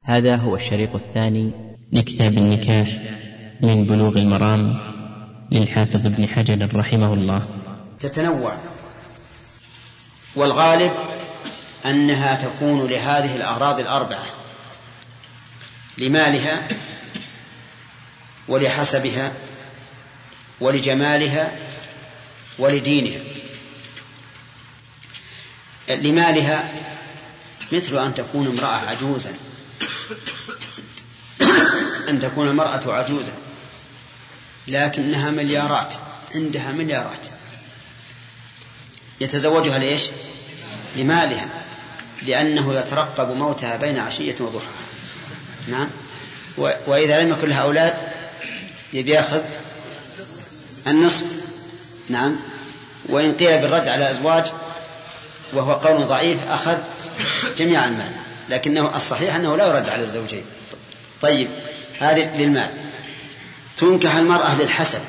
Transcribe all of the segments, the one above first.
هذا هو الشريط الثاني لكتاب النكاح من بلوغ المرام للحافظ ابن حجر رحمه الله. تتنوع، والغالب أنها تكون لهذه الأغراض الأربعة: لمالها ولحسبها ولجمالها ولدينها. لمالها مثل أن تكون امرأة عجوزا، أن تكون المرأة عجوزا لكنها مليارات، عندها مليارات، يتزوجها ليش؟ لمالها، لأنه يترقب موتها بين عشية وضحاها. نعم. وإذا لم يكن لها أولاد يبي يأخذ النصف. نعم. وإن قيل بالرد على أزواج وهو قول ضعيف أخذ جميع المال، لكنه الصحيح أنه لا يرد على الزوجين. طيب، هذه للمال. تنكح المرأة للحسب،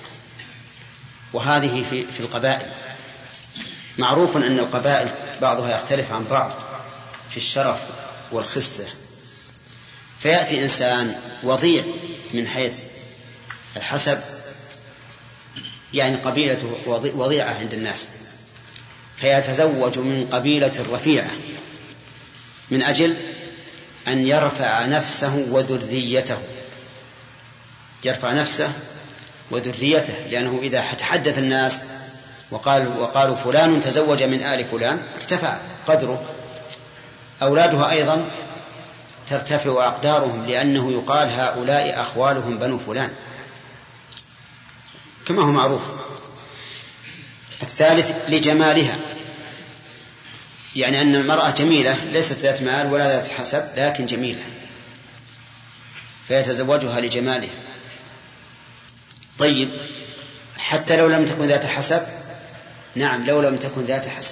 وهذه في القبائل. معروف أن القبائل بعضها يختلف عن بعض في الشرف والخسة، فيأتي إنسان وضيع من حيث الحسب، يعني قبيلته وضيعة عند الناس، فيتزوج من قبيلة رفيعة من أجل أن يرفع نفسه وذريته، يرفع نفسه وذريته، لأنه إذا تحدث الناس وقالوا فلان تزوج من آل فلان ارتفع قدره، أولادها أيضا ترتفع أقدارهم، لأنه يقال هؤلاء أخوالهم بنو فلان كما هو معروف. الثالث لجمالها، يعني أن المرأة جميلة، ليست ذات مال ولا ذات حسب، لكن جميلة، فيتزوجها لجمالها. طيب، حتى لو لم تكن ذات حسب؟ نعم، لو لم تكن ذات حسب.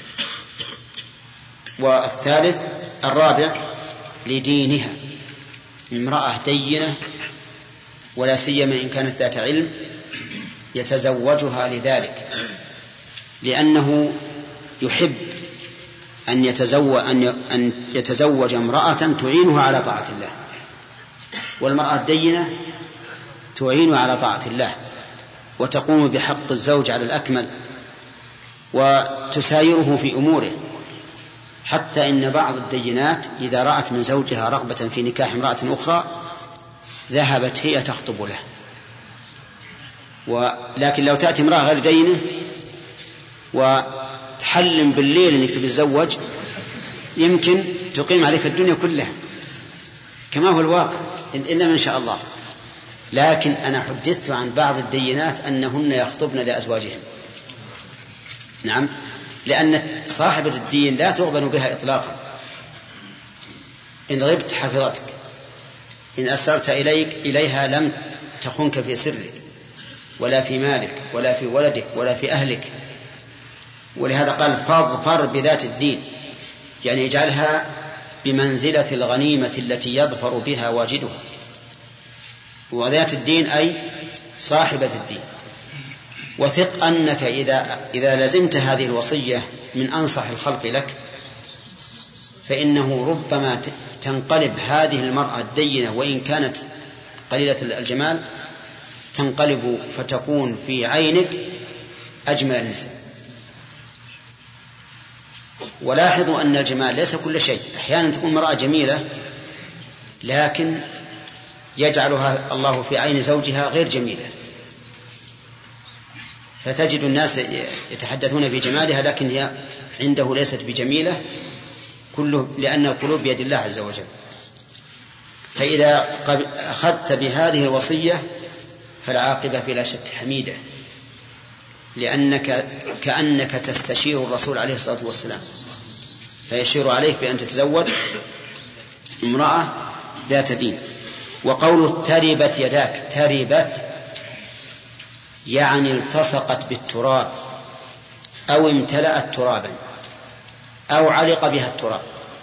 والثالث الرابع لدينها، امرأة دينة، ولا سيما إن كانت ذات علم، يتزوجها لذلك، لأنه يحب أن يتزوج امرأة تعينه على طاعة الله، والمرأة الدينة تعين على طاعة الله وتقوم بحق الزوج على الأكمل وتسايره في أموره، حتى إن بعض الدينات إذا رأت من زوجها رغبة في نكاح امرأة أخرى ذهبت هي تخطب له. لكن لو تأتي امرأة غير دينه وتحلم بالليل أنك تتزوج، يمكن تقيم عليك الدنيا كلها كما هو الواقع، إلا من شاء الله. لكن أنا حدثت عن بعض الدينات أنهن يخطبن لأزواجهم. نعم، لأن صاحبة الدين لا تغبن بها إطلاقا، إن غبت حفظتك، إن أسرت إليها لم تخنك في سرك ولا في مالك ولا في ولدك ولا في أهلك. ولهذا قال فاظفر بذات الدين، يعني اجعلها بمنزلة الغنيمة التي يظفر بها واجدها. وذات الدين أي صاحبة الدين. وثق أنك إذا لزمت هذه الوصية من أنصح الخلق لك، فإنه ربما تنقلب هذه المرأة الدينة وإن كانت قليلة الجمال، تنقلب فتكون في عينك أجمل النساء. ولاحظوا أن الجمال ليس كل شيء، أحيانا تكون امرأة جميلة لكن يجعلها الله في عين زوجها غير جميلة، فتجد الناس يتحدثون بجمالها لكن هي عنده ليست بجميلة، كله لأن القلوب بيد الله عز وجل. فإذا أخذت بهذه الوصية فالعاقبة بلا شك حميدة، لأنك كأنك تستشير الرسول عليه الصلاة والسلام، فيشير عليك بأن تتزوج امرأة ذات دين. وقول تربت يداك، تربت يعني التصقت بالتراب أو امتلأت ترابا أو علق بها التراب،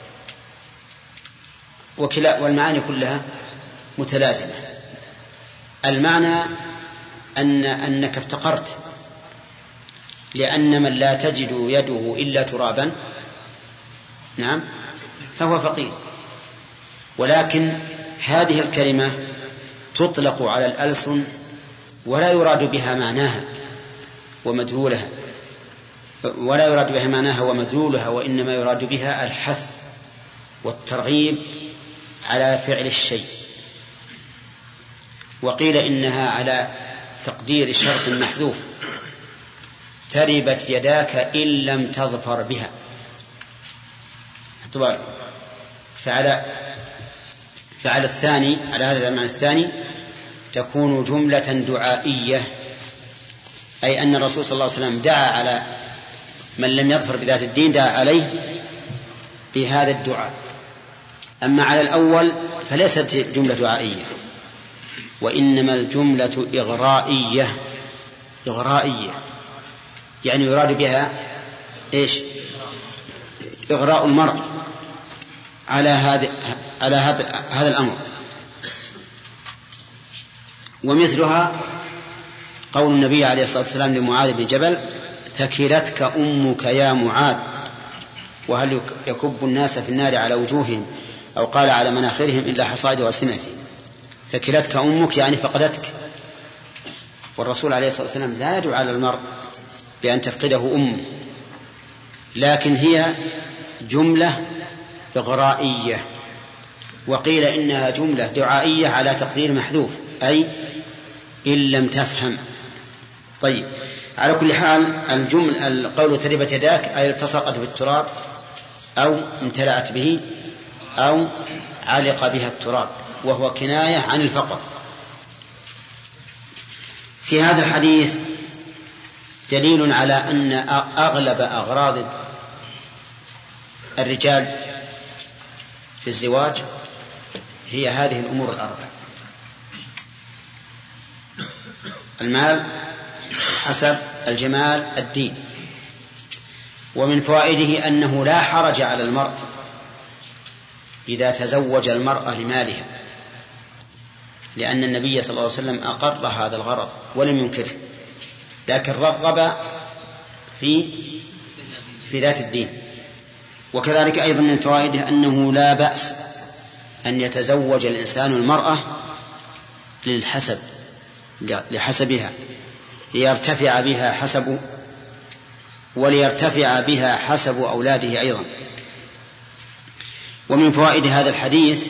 والمعاني كلها متلازمة. المعنى أنك افتقرت، لأن من لا تجد يده إلا ترابا، نعم، فهو فقير. ولكن هذه الكلمة تطلق على الألسن ولا يراد بها معناها ومدلولها، وإنما يراد بها الحث والترغيب على فعل الشيء. وقيل إنها على تقدير شرط محذوف: تربت يداك إن لم تظفر بها. فعلى الثاني، على هذا المعنى الثاني، تكون جملة دعائية، أي أن الرسول صلى الله عليه وسلم دعا على من لم يظفر بذات الدين، دعا عليه بهذا الدعاء. أما على الأول فليست جملة دعائية، وإنما الجملة إغرائية، يعني يراد بها إيش؟ إغراء المرء على هذا الأمر. ومثلها قول النبي عليه الصلاة والسلام لمعاذ بن جبل: ثكلتك أمك يا معاذ، وهل يكب الناس في النار على وجوههم، أو قال على مناخرهم، إلا حصائد ألسنتهم. ثكلتك أمك يعني فقدتك. والرسول عليه الصلاة والسلام لا يدعو على المرء بأن تفقده أمه، لكن هي جملة إغرائية. وقيل إنها جملة دعائية على تقدير محذوف، أي إن لم تفهم. طيب، على كل حال القول تربت يداك أي التصقت بالتراب، أو امتلأت به، أو علق بها التراب، وهو كناية عن الفقر. في هذا الحديث دليل على أن أغلب أغراض الرجال في الزواج هي هذه الأمور الأربعة: المال، الحسب، الجمال، الدين. ومن فوائده أنه لا حرج على المرء إذا تزوج المرأة لمالها، لأن النبي صلى الله عليه وسلم أقر هذا الغرض ولم ينكره، لكن رغب في ذات الدين. وكذلك أيضا من فوائده أنه لا بأس أن يتزوج الإنسان المرأة لحسبها، ليرتفع بها حسبه، وليرتفع بها حسب أولاده أيضا. ومن فوائد هذا الحديث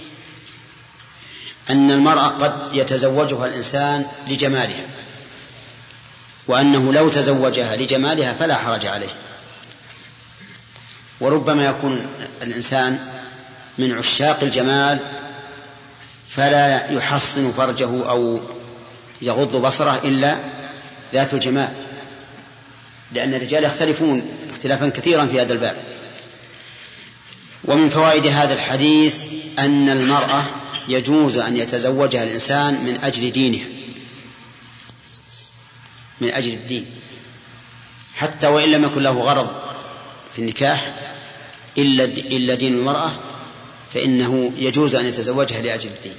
أن المرأة قد يتزوجها الإنسان لجمالها، وأنه لو تزوجها لجمالها فلا حرج عليه. وربما يكون الإنسان من عشاق الجمال فلا يحصن فرجه أو يغض بصره إلا ذات الجمال، لأن الرجال يختلفون اختلافا كثيرا في هذا الباب. ومن فوائد هذا الحديث أن المرأة يجوز أن يتزوجها الإنسان من أجل دينها، من أجل الدين، حتى وإن لم يكن له غرض في النكاح إلا دين المرأة، فإنه يجوز أن يتزوجها لأجل الدين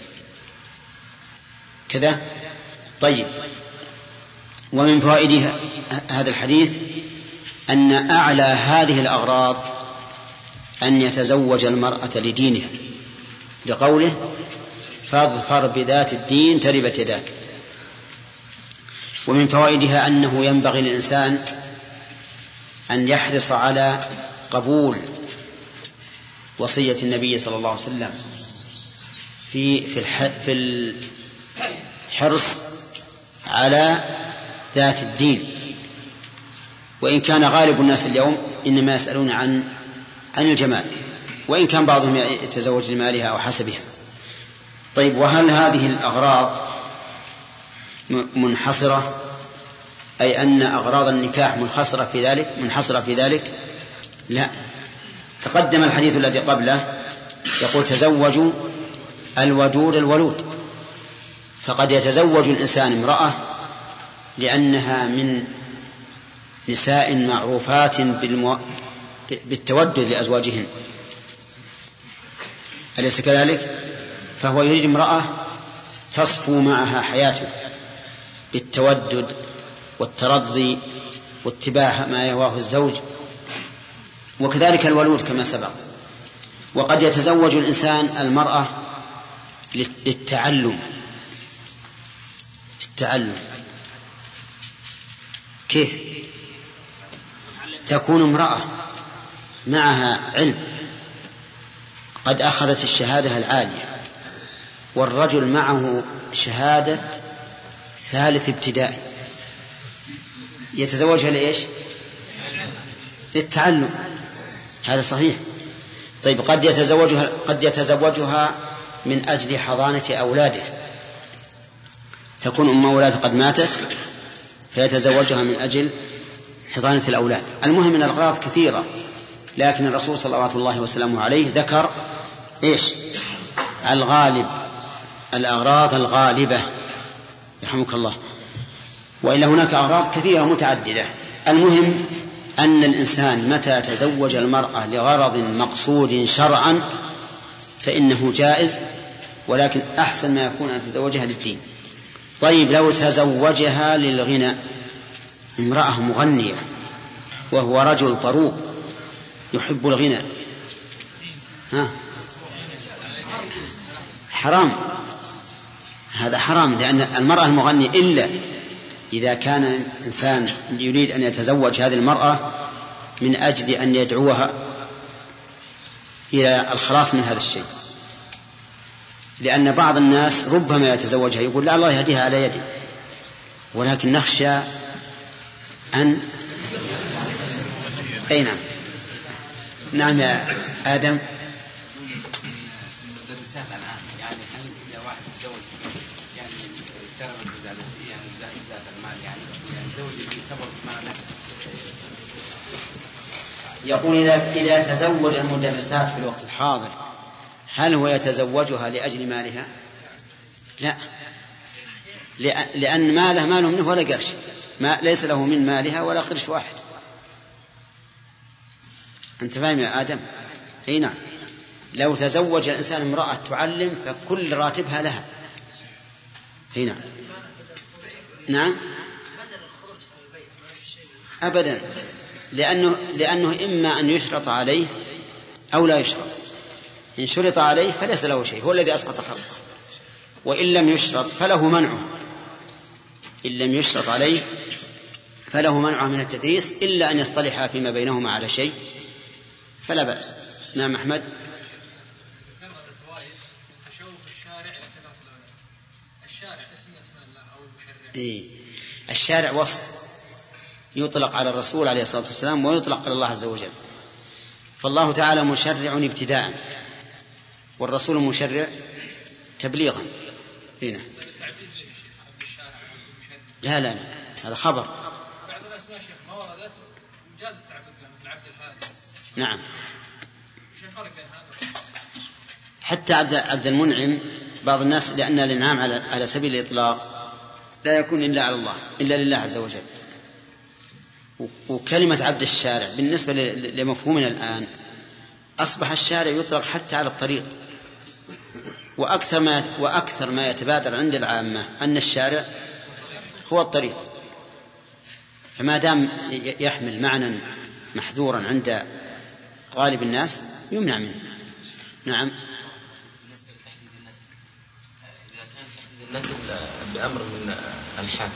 كذا. طيب، ومن فوائد هذا الحديث أن أعلى هذه الأغراض أن يتزوج المرأة لدينها، لقوله: فاظفر بذات الدين تربت يداك. ومن فوائدها أنه ينبغي للإنسان أن يحرص على قبول وصية النبي صلى الله عليه وسلم في الحرص على ذات الدين. وإن كان غالب الناس اليوم إنما يسألون عن الجمال، وإن كان بعضهم يتزوج لمالها أو حسبها. طيب، وهل هذه الأغراض منحصرة، أي أن أغراض النكاح منحصرة في ذلك؟ لا. تقدم الحديث الذي قبله يقول: تزوجوا الودود الولود. فقد يتزوج الإنسان امرأة لأنها من نساء معروفات بالتودد لأزواجهن، أليس كذلك؟ فهو يريد امرأة تصفو معها حياته بالتودد والترضي واتباع ما يهواه الزوج. وكذلك الولود كما سبق. وقد يتزوج الإنسان المرأة للتعلم. كيف؟ تكون امرأة معها علم قد أخذت الشهادة العالية، والرجل معه شهادة ثالث ابتدائي، يتزوجها لإيش؟ للتعلم. هذا صحيح. طيب قد يتزوجها من أجل حضانة أولاده، تكون أم أولاده قد ماتت فيتزوجها من أجل حضانة الأولاد. المهم أن الأغراض كثيرة، لكن الرسول صلى الله وسلم عليه ذكر إيش؟ الأغراض الغالبة يرحمك الله، وإلا هناك أغراض كثيرة متعددة. المهم أن الإنسان متى تزوج المرأة لغرض مقصود شرعا فإنه جائز، ولكن أحسن ما يكون أن تتزوجها للدين. طيب لو تزوجها للغنى، امرأة مغنية وهو رجل طروق يحب الغنى، حرام، هذا حرام، لأن المرأة المغنية إلا إذا كان إنسان يريد أن يتزوج هذه المرأة من أجل أن يدعوها إلى الخلاص من هذا الشيء، لأن بعض الناس ربما يتزوجها يقول لا الله يهديها على يدي، ولكن نخشى أن أي نعم يا آدم. يقول إذا تزوج المدرسات في الوقت الحاضر هل هو يتزوجها لأجل مالها؟ لا، لأن ماله منه ولا قرش، ليس له من مالها ولا قرش واحد. أنت فاهم يا آدم؟ أي نعم. لو تزوج الإنسان امرأة تعلم فكل راتبها لها. أي نعم. نعم أبدا، لأنه إما أن يشرط عليه أو لا يشرط. إن شرط عليه فليس له شيء، هو الذي أسقط حقه، وإن لم يشرط فله منعه. إن لم يشرط عليه فله منعه من التدريس إلا أن يصطلحا فيما بينهما على شيء فلا بأس. نعم أحمد. الشارع وصف يطلق على الرسول عليه الصلاة والسلام ويطلق على الله عز وجل، فالله تعالى مشرع ابتداء والرسول مشرع تبليغا. هنا لا هذا خبر. بعض الأسماء شيخ ما وردت وجاز التعبد مثل عبد الحارث. نعم. شو الفرق بين هذا؟ حتى عبد المنعم بعض الناس لأن الإنعام على سبيل الإطلاق لا يكون إلا على الله، إلا لله عز وجل. وكلمة عبد الشارع بالنسبة لمفهومنا الآن أصبح الشارع يطلق حتى على الطريق، وأكثر ما يتبادر عند العامة أن الشارع هو الطريق، فما دام يحمل معنى محذورا عند غالب الناس يمنع منه. نعم. بالنسبة لتحديد النسب، إذا كان تحديد النسب بأمر من الحاكم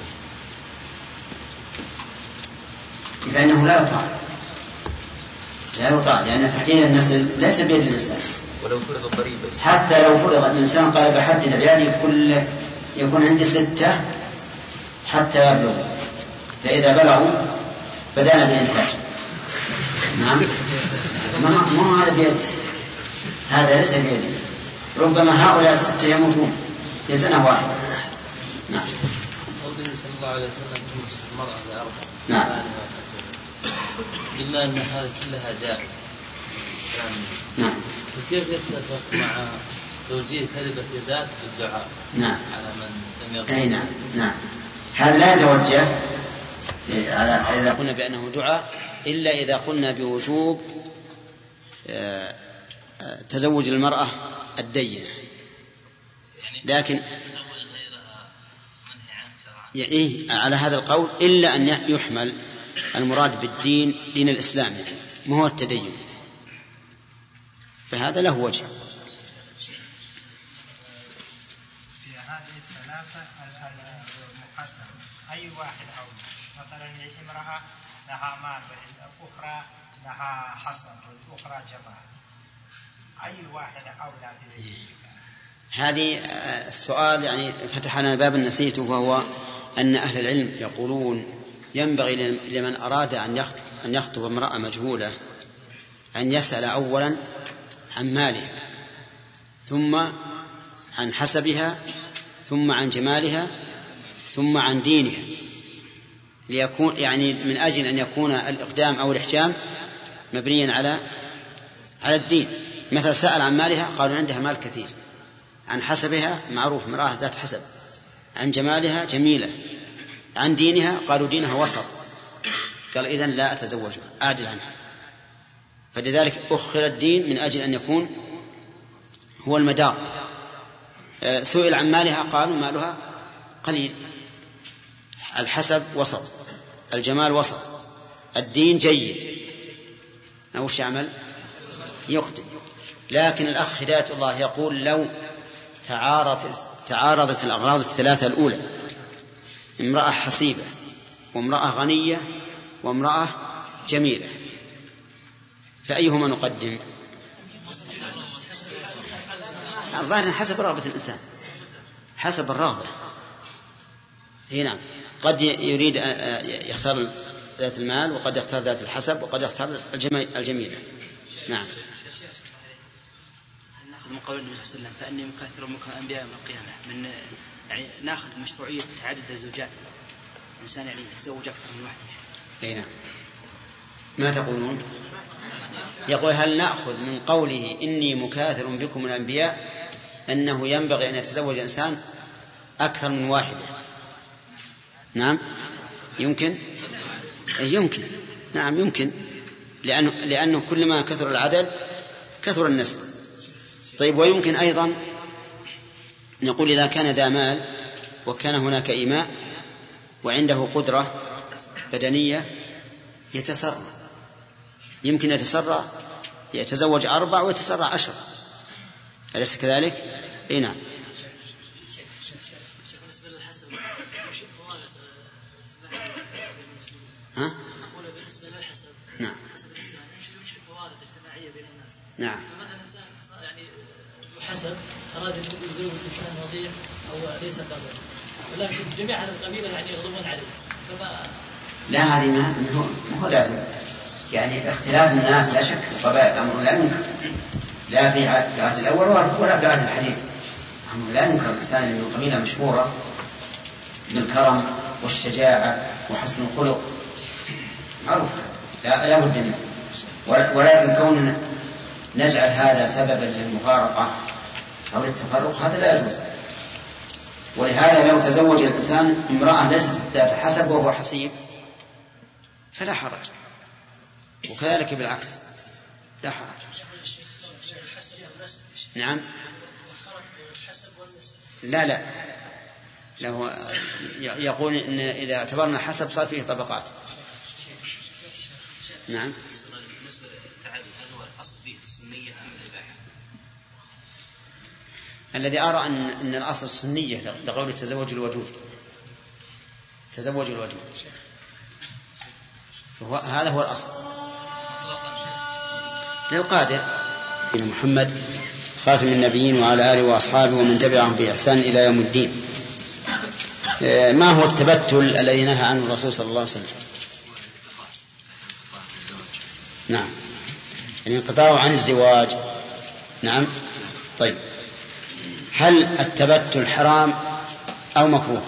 فإنه لا يطاع، لأن تحديد النسل ليس بيد الإنسان. ولو فرض الضريبة، حتى لو فرض الإنسان قال بحدد عيالي يكون عندي 6 حتى يبلغوا، فإذا بلغوا بدأنا بالإنتاج. نعم. ما هذا بيد، هذا ليس بيدي، ربما هؤلاء 6 يموتون في سنة واحدة. نعم. قوله صلى الله عليه وسلم المرأة لأربع. نعم. قلنا أن هذه كلها جائزة. نعم. كيف يتفق مع توجيه كلمة يداك بالدعاء؟ نعم. على من لم يقل. أي نعم. هذا لا يتوجه إذا قلنا بأنه دعاء إلا إذا قلنا بوجوب تزوج المرأة الدينة، لكن على هذا القول إلا أن يحمل المراد بالدين دين الإسلام، يعني ما هو التدين. فهذا له وجه. في هذه الثلاثة المقدم أي واحد أولى؟ مثلا امرأة لها مال والأخرى لها حصن والأخرى جماعة، أي واحد أولى به؟ هذه السؤال يعني فتح لنا باب نسيته، وهو أن أهل العلم يقولون ينبغي لمن أراد أن يخطب امرأة مجهولة أن يسأل أولا عن مالها، ثم عن حسبها، ثم عن جمالها، ثم عن دينها، ليكون يعني من أجل أن يكون الإقدام أو الإحجام مبنيا على الدين. مثلا سأل عن مالها قالوا عندها مال كثير، عن حسبها معروف امرأة ذات حسب، عن جمالها جميلة، عن دينها قالوا دينها وسط، قال إذن لا أتزوجها أعدل عنها. فلذلك أخر الدين من أجل أن يكون هو المدار. سئل عن مالها قالوا مالها قليل، الحسب وسط، الجمال وسط، الدين جيد، وش يعمل؟ يقدم. لكن الأخ هداية الله يقول لو تعارضت الأغراض الثلاثة الأولى، امرأة حسيبة وامرأة غنية وامرأة جميلة، فأيهما نقدم؟ الظاهر حسب رغبة الإنسان، حسب الرغبة. هنا قد يريد يختار ذات المال، وقد يختار ذات الحسب، وقد يختار الجميلة. نعم. ناخذ من قول النبي صلى الله عليه وسلم فأني مكاثر بكم الأنبياء يوم القيامة، من يعني ناخذ مشروعية تعدد الزوجات، الإنسان يعني يتزوج أكثر من واحد. أي نعم. ما تقولون؟ يقول هل نأخذ من قوله إني مكاثر بكم الأنبياء أنه ينبغي أن يتزوج إنسان أكثر من واحدة؟ نعم يمكن. يمكن، نعم يمكن، لأنه كلما كثر العدد كثر النسل. طيب، ويمكن أيضا نقول إذا كان ذا مال وكان هناك إيماء وعنده قدرة بدنية يتسرع، يمكن يتزوج 4 ويتسرع 10، أليس كذلك؟ إيه نعم. ها؟ أقول بالنسبة للحسب. نعم. حسب الإنسان يمشي فوائد اجتماعية بين الناس. نعم. فمثلا إنسان يعني حسب أراد أن يزوج إنسان وضيع أو ليس قابل، ولكن جميع هذه القبيلة يعني يغضبون عليه. لا، هذه ما هو لازم، يعني اختلاف الناس لا شك القبائل أمر لا ينكر، لا في العهد الأول ولا في العهد الحديث، أمر لا ينكر. الإنسان من قبيلة مشهورة بالكرم والشجاعة وحسن الخلق معروف، لا بد منه، ولكن كون نجعل هذا سببا للمفارقة أو للتفرق هذا لا يجوز. ولهذا لو تزوج الإنسان امرأة ليست ذات حسب وهو حسيب فلا حرج، وكذلك بالعكس لا حرج. نعم. لا له يقول إن إذا اعتبرنا حسب صار فيه طبقات. نعم. بالنسبة للتعدد هل هو الأصل فيه السنية أم الإباحة؟ الذي أرى أن الأصل السنية لقول تزوج الودود، تزوج الودود، هذا هو الأصل للقادر. محمد خاتم النبيين وعلى آله وأصحابه ومن تبعهم بإحسان إلى يوم الدين. ما هو التبتل الذي نهى عنه الرسول صلى الله عليه وسلم؟ نعم، يعني انقطاعه عن الزواج. نعم. طيب، هل التبتل حرام أو مكروه؟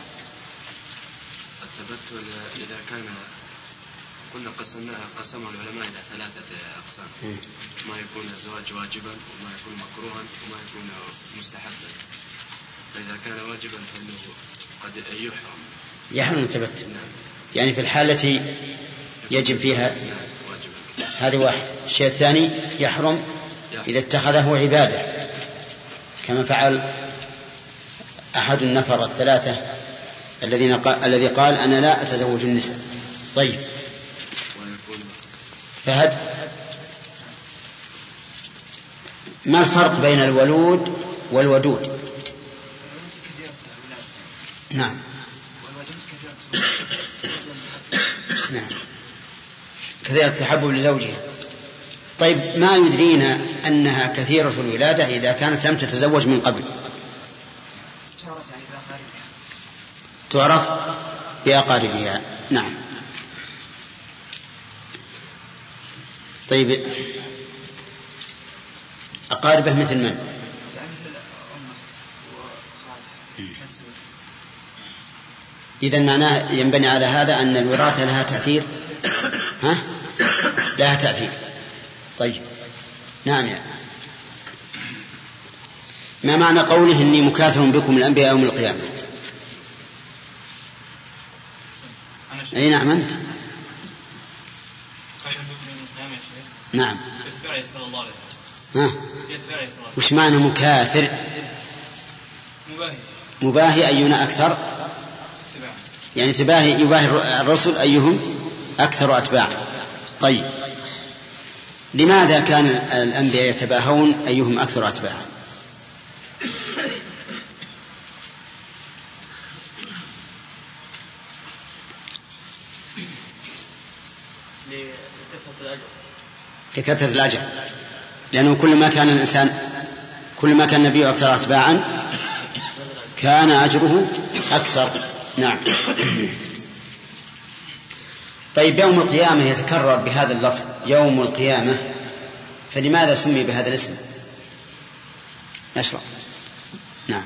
التبتل إذا كان قلنا قسمه العلماء إلى 3 أقسام، ما يكون الزواج واجبا وما يكون مكروها وما يكون مستحبا. فإذا كان واجبا فإنه قد يحرم التبتل. يعني في الحالة التي يجب فيها هذه واحد. الشيء الثاني يحرم إذا اتخذه عبادة كما فعل أحد النفر 3 الذي قال أنا لا أتزوج النساء. طيب، ما الفرق بين الولود والودود؟ نعم نعم كثيرة التحبب لزوجها. طيب ما يدرينا أنها كثيرة الولادة إذا كانت لم تتزوج من قبل؟ تعرف بأقاربها. نعم. طيب أقاربه مثل من؟ إذن معناه ينبني على هذا أن الوراثة لها تأثير. ها؟ لها تأثير. طيب نعم يا ما معنى قوله إني مكاثر بكم الأنبياء يوم القيامة؟ أي نعم أنت. نعم. ها؟ وش معنى مكاثر؟ مباهي أينا أكثر، يعني يباهي الرسل أيهم أكثر أتباعا. طيب لماذا كان الأنبياء يتباهون أيهم أكثر أتباعا؟ لكثرة الأجر، لأنه كل ما كان النبي أكثر أتباعا كان أجره أكثر. نعم. طيب يوم القيامة يتكرر بهذا اللفظ يوم القيامة، فلماذا سمي بهذا الاسم؟ أشرح. نعم.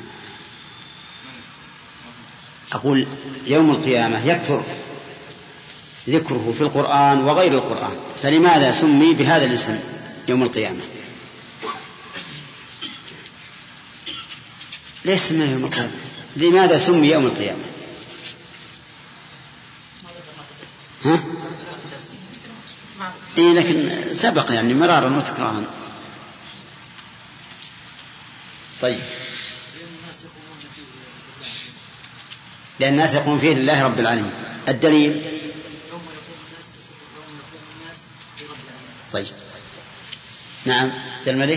أقول يوم القيامة يكثر ذكره في القرآن وغير القرآن، فلماذا سمي بهذا الاسم يوم القيامة؟ ليش سمي يوم القيامة؟ لماذا سمي يوم القيامة؟ ها؟ إيه لكن سبق يعني مرارا وتكرارا. طيب لأن الناس يقومون فيه لله رب العالمين. الدليل؟ طيب نعم الملك.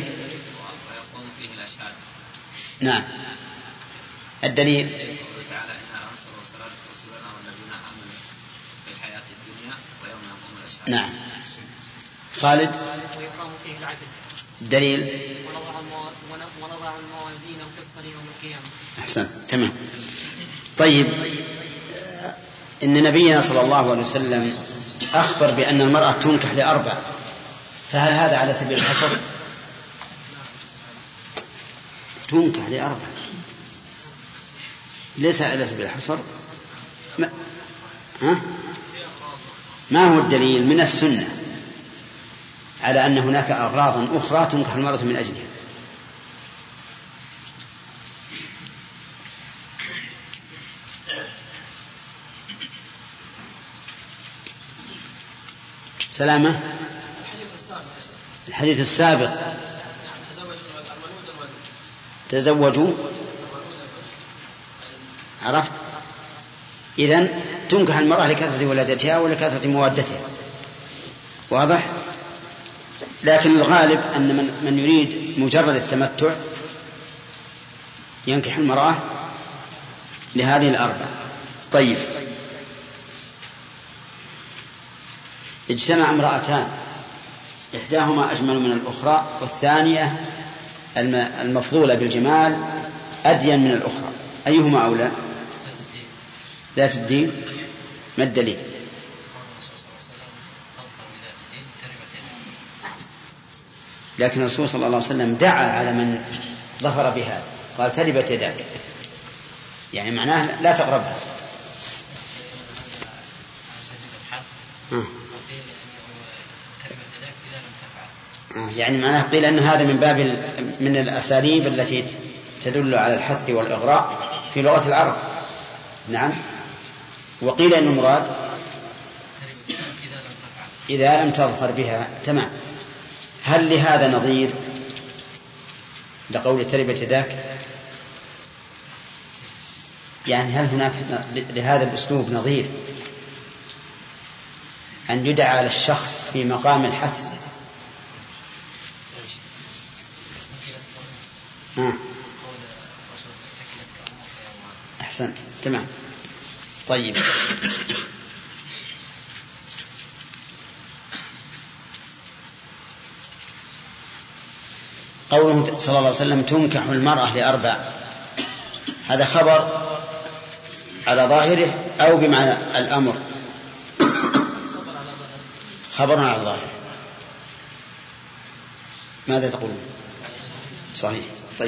نعم. الدليل؟ تعالى إنها أنصر وصلاة رسولنا والذين آمنوا في الحياة الدنيا ويوم يقوم الأشهاد. نعم. خالد؟ ويقام فيه العدل. الدليل؟ ونضع الموازين القسط يوم القيامة. أحسن تمام. طيب إن نبينا صلى الله عليه وسلم أخبر بأن المرأة تنكح ل4، فهل هذا على سبيل الحصر؟ تنكح ل4 ليس على سبيل الحصر. ما هو الدليل من السنة على أن هناك أغراض أخرى تنكح المرأة من أجلها؟ سلامة. الحديث السابق تزوجوا. عرفت؟ إذن تنكح المرأة لكثرة ولادتها ولكثرة موادتها. واضح؟ لكن الغالب أن من يريد مجرد التمتع ينكح المرأة لهذه ال4. طيب اجتمع امرأتان إحداهما أجمل من الأخرى والثانية المفضولة بالجمال أدين من الأخرى، أيهما أولى؟ ذات الدين. ما الدليل؟ لكن الرسول صلى الله عليه وسلم دعا على من ظفر بها، قال تربت يداك، يعني معناه لا تقربها. يعني معناه قيل أن هذا من الأساليب التي تدل على الحث والإغراء في لغة العرب. نعم. وقيل أن المراد إذا لم تظفر بها. تمام. هل لهذا نظير لقول تربت يداك؟ يعني هل هناك لهذا الأسلوب نظير أن يدعى على الشخص في مقام الحث أحسنت، تمام. طيب، قوله صلى الله عليه وسلم تنكح المرأة لأربع، هذا خبر على ظاهره أو بمعنى الأمر؟ خبر على ظاهره. ماذا تقولون؟ صحيح. طيب،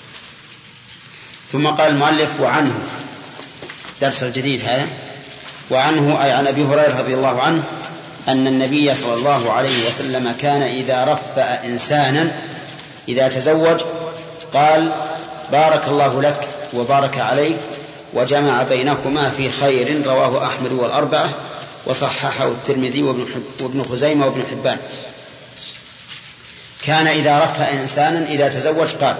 ثم قال المؤلف وعنه، درس الجديد هذا، وعنه أي عن أبي هريرة رضي الله عنه أن النبي صلى الله عليه وسلم كان إذا رفأ إنسانا إذا تزوج قال بارك الله لك وبارك عليك وجمع بينكما في خير، رواه أحمد والأربعة وصححه الترمذي وابن خزيمة وابن حبان. كان إذا رفأ إنسانا إذا تزوج قال،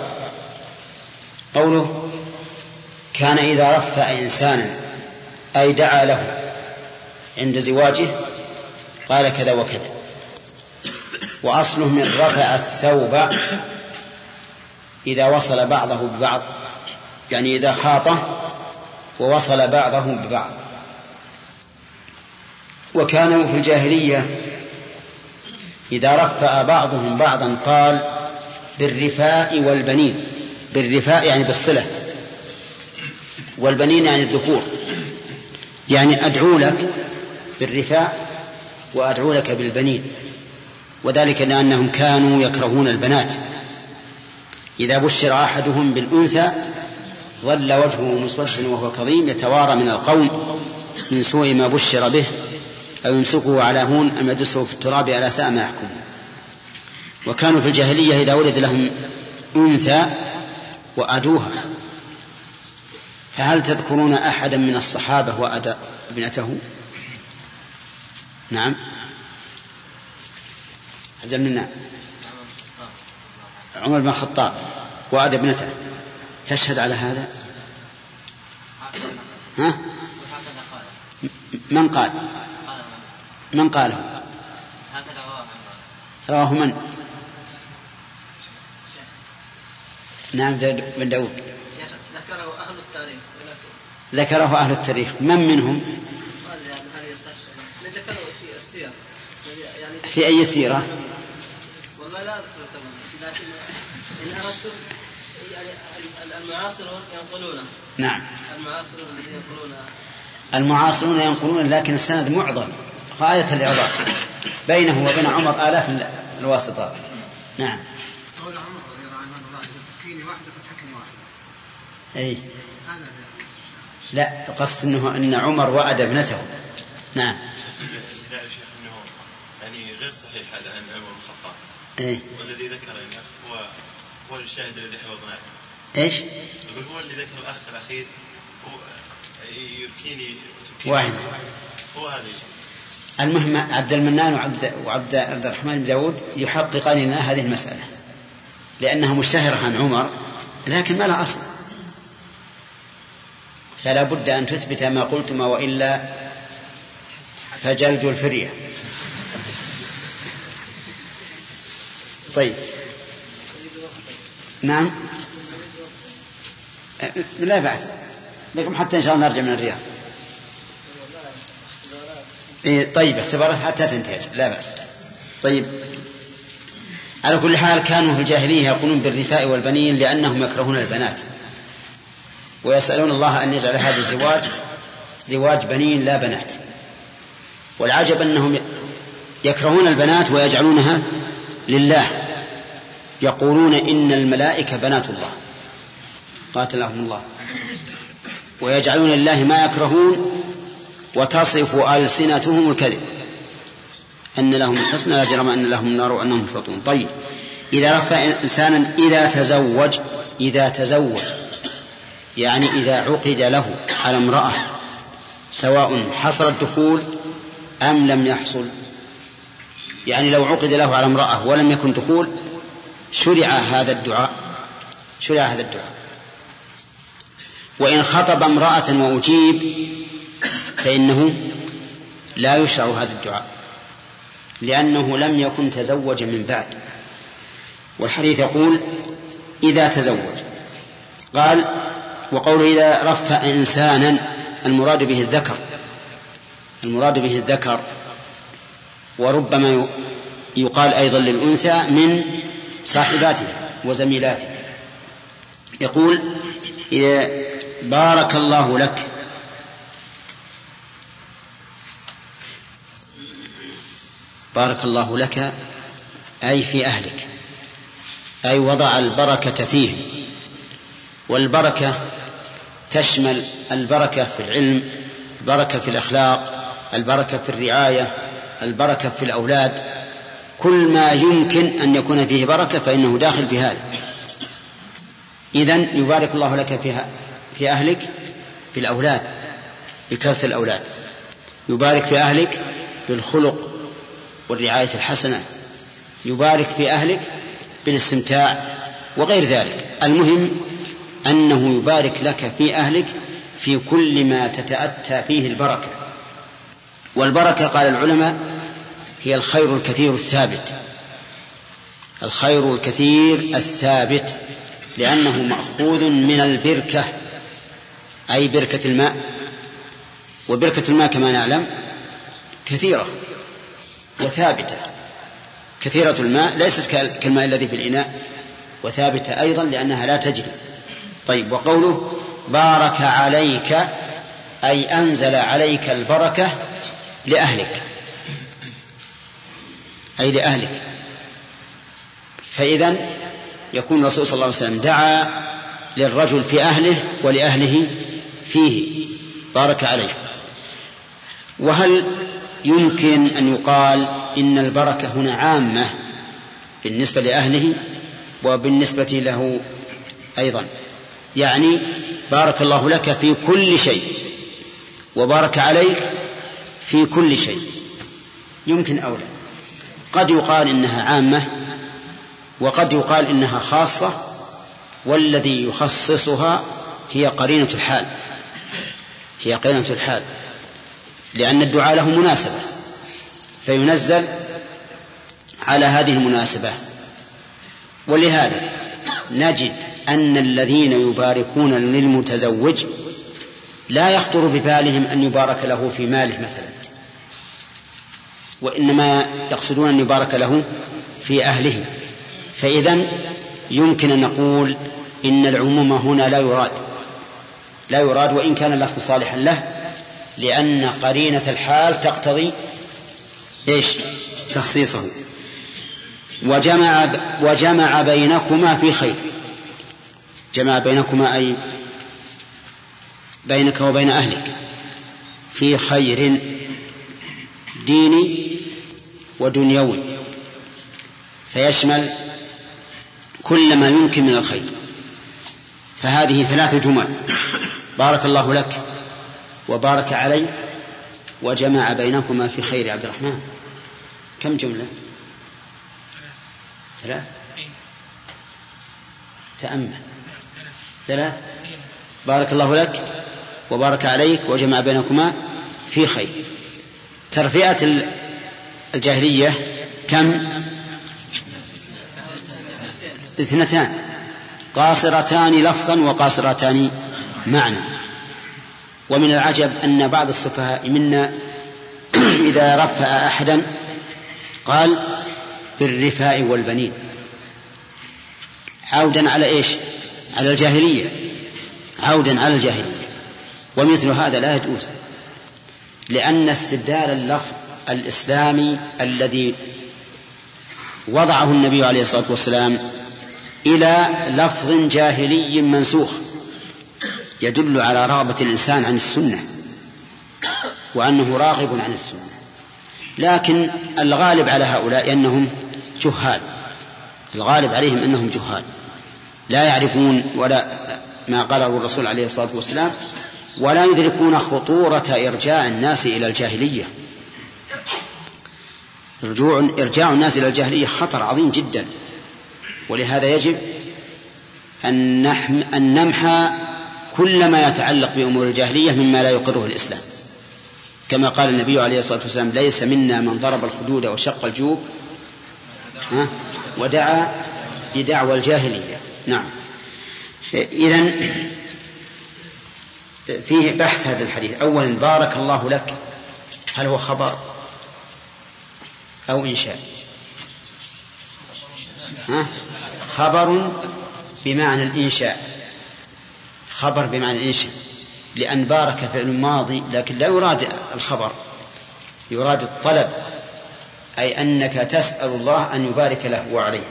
قوله كان إذا رفأ إنسانا أي دعا له عند زواجه قال كذا وكذا، وأصله من رفع الثوب إذا وصل بعضه ببعض، يعني إذا خاطه ووصل بعضه ببعض. وكانوا في الجاهلية إذا رفأ بعضهم بعضا قال بالرفاء والبنين، بالرفاء يعني بالصلة، والبنين يعني الذكور، يعني أدعو لك بالرفاء وأدعو لك بالبنين. وذلك لأنهم كانوا يكرهون البنات، إذا بشر أحدهم بالأنثى ظل وجهه مسودا وهو كظيم يتوارى من القوم من سوء ما بشر به، أو يمسكه على هون أم يدسه في التراب ألا ساء ما يحكم. وكانوا في الجاهلية إذا ولد لهم أنثى وأدوها. فهل تذكرون أحدا من الصحابة وأدى ابنته؟ نعم، عبد المنان، عمر بن الخطاب وأدى ابنته، تشهد على هذا؟ ها؟ من قال؟ من قاله؟ رواه من؟ نعم بن داود. ذكره أهل التاريخ. ذكره أهل التاريخ، من منهم؟ ذكره السير في أي سيرة؟ والله لا أذكر تماما، لكن إن أردتم يعني المعاصرون ينقلونه. نعم، المعاصرون الذين ينقلونه، المعاصرون ينقلون، لكن السند معظم غاية الإعضاء، بينه وبين عمر آلاف الواسطات. نعم. قول عمر رضي الله عنه الله تكيني واحدة فتحكم واحدة. أي هذا لا، تقصد أن عمر وأد ابنته. نعم. لا يا شيخ، أنه يعني غير صحيح هذا عن عمر بن الخطاب. إيه؟ والذي ذكر هو الشاهد الذي حفظناه. إيش؟ يقول هو اللي ذكر الأخ الأخير يبكيني واحد، هو هذا يجب. المهم عبد المنان وعبد الرحمن بن داود يحققان لنا هذه المسألة، لأنها مشتهرة عن عمر لكن ما لها أصل، فلا بد أن تثبت ما قلتما، وإلا فجلد الفرية. طيب، نعم، لا بأس لكم حتى إن شاء الله نرجع من الرياض. طيب، اختبارات حتى تنتهي، لا بأس. طيب، على كل حال كانوا في الجاهلية يقولون بالرفاء والبنين لأنهم يكرهون البنات، ويسألون الله أن يجعل هذا الزواج زواج بنين لا بنات. والعجب أنهم يكرهون البنات ويجعلونها لله، يقولون إن الملائكة بنات الله قاتلهم الله، ويجعلون لله ما يكرهون، وتصف ألسنتهم الكذب أن لهم الحسنى لا جرم أن لهم النار وأنهم مفرطون. طيب، إذا رفع إنسانا إذا تزوج يعني إذا عقد له على امرأة، سواء حصل الدخول أم لم يحصل، يعني لو عقد له على امرأة ولم يكن دخول شرع هذا الدعاء. وإن خطب امرأة وأجيب فإنه لا يشرع هذا الدعاء، لأنه لم يكن تزوج من بعد. والحديث يقول إذا تزوج. قال وقوله إذا رفع إنسانا المراد به الذكر وربما يقال أيضا للأنثى من صاحباته وزميلاته. يقول إذا بارك الله لك بارك الله لك أي في أهلك، أي وضع البركة فيه. والبركة تشمل البركة في العلم، البركة في الأخلاق، البركة في الرعاية، البركة في الأولاد. كل ما يمكن أن يكون فيه بركة فإنه داخل في هذا. إذن يبارك الله لك في أهلك بالأولاد، بكثرة الأولاد. يبارك في أهلك بالخلق والرعاية الحسنة. يبارك في أهلك بالاستمتاع وغير ذلك. المهم أنه يبارك لك في أهلك في كل ما تتأتى فيه البركة. والبركة قال العلماء هي الخير الكثير الثابت، الخير الكثير الثابت، لأنه مأخوذ من البركة أي بركة الماء. وبركة الماء كما نعلم كثيرة وثابتة. كثيرة الماء ليست كالماء الذي في الإناء، وثابتة أيضا لأنها لا تجري. طيب وقوله بارك عليك أي أنزل عليك البركة لأهلك، أي لأهلك. فإذن يكون الرسول صلى الله عليه وسلم دعا للرجل في أهله ولأهله فيه، بارك عليه. وهل يمكن أن يقال إن البركة هنا عامة بالنسبة لأهله وبالنسبة له أيضا؟ يعني بارك الله لك في كل شيء وبارك عليك في كل شيء، يمكن أو لا. قد يقال إنها عامة وقد يقال إنها خاصة، والذي يخصصها هي قرينة الحال، هي قرينة الحال، لأن الدعاء له مناسبة فينزل على هذه المناسبة. ولهذا نجد أن الذين يباركون للمتزوج لا يخطر ببالهم أن يبارك له في ماله مثلا، وإنما يقصدون أن يبارك له في أهله. فإذن يمكن أن نقول إن العموم هنا لا يراد وإن كان اللفظ صالحا له، لأن قرينة الحال تقتضي تخصيصه. وجمع بينكما في خير. جمع بينكما أي بينك وبين أهلك في خير ديني ودنيوي، فيشمل كل ما يمكن من الخير. فهذه 3 جمل: بارك الله لك وبارك عليك وجمع بينكما في خير. عبد الرحمن كم جملة؟ 3. تأمل 3. بارك الله لك وبارك عليك وجمع بينكما في خير. ترفئة الجاهلية كم؟ 2، قاصرتان لفظا وقاصرتان معنى. ومن العجب أن بعض السفهاء منا إذا رفع أحدا قال بالرفاء والبنين، عودا على إيش؟ على الجاهلية، عودا على الجاهلية. ومثل هذا لا يجوز، لأن استبدال اللفظ الإسلامي الذي وضعه النبي عليه الصلاة والسلام إلى لفظ جاهلي منسوخ يدل على رغبة الإنسان عن السنة وأنه راغب عن السنة. لكن الغالب على هؤلاء أنهم جهال، الغالب عليهم أنهم جهال لا يعرفون ولا ما قاله الرسول عليه الصلاة والسلام، ولا يدركون خطورة إرجاع الناس إلى الجاهلية. إرجاع الناس إلى الجاهلية خطر عظيم جدا، ولهذا يجب أن نمحى كل ما يتعلق بأمور الجاهلية مما لا يقره الإسلام، كما قال النبي عليه الصلاة والسلام: ليس منا من ضرب الخدود وشق الجيوب ودعا بدعوى الجاهلية. نعم. إذن فيه بحث هذا الحديث. أولا بارك الله لك، هل هو خبر أو إنشاء؟ خبر بمعنى الإنشاء، خبر بمعنى الإنشاء، لأن بارك فعل ماضي لكن لا يراد الخبر، يراد الطلب، أي أنك تسأل الله أن يبارك له وعليه.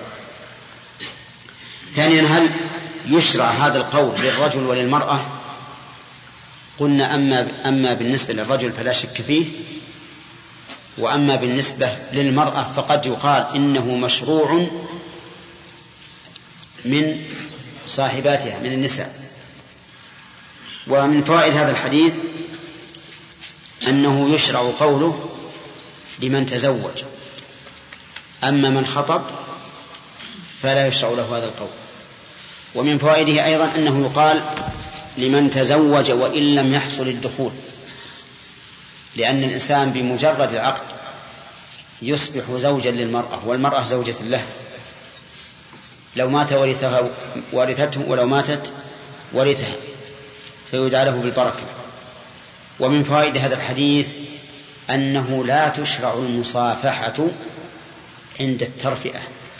ثانيا هل يشرع هذا القول للرجل وللمرأة؟ قلنا أما بالنسبة للرجل فلا شك فيه، وأما بالنسبة للمرأة فقد يقال إنه مشروع من صاحباتها من النساء. ومن فوائد هذا الحديث أنه يشرع قوله لمن تزوج، أما من خطب فلا يشرع له هذا القول. ومن فوائده أيضا أنه يقال لمن تزوج وإن لم يحصل الدخول، لأن الإنسان بمجرد العقد يصبح زوجا للمرأة والمرأة زوجة له، لو مات ورثته ولو ماتت ورثها، فيدعى له بالبركة. ومن فوائد هذا الحديث أنه لا تشرع المصافحة عند الترفئة.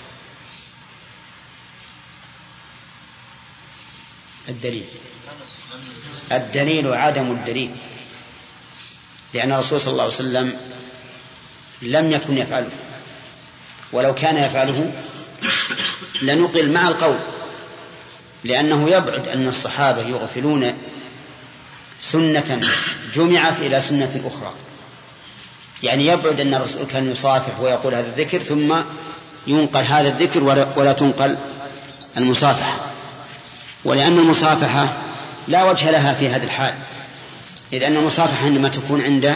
الدليل عدم الدليل، لأن الرسول صلى الله عليه وسلم لم يكن يفعله، ولو كان يفعله لنقل مع القول، لأنه يبعد أن الصحابة يغفلون سنة جمعت إلى سنة أخرى، يعني يبعد أن الرسول كان يصافح ويقول هذا الذكر ثم ينقل هذا الذكر ولا تنقل المصافحة، ولأن المصافحة لا وجه لها في هذا الحال، إذ أن المصافحة إنما تكون عند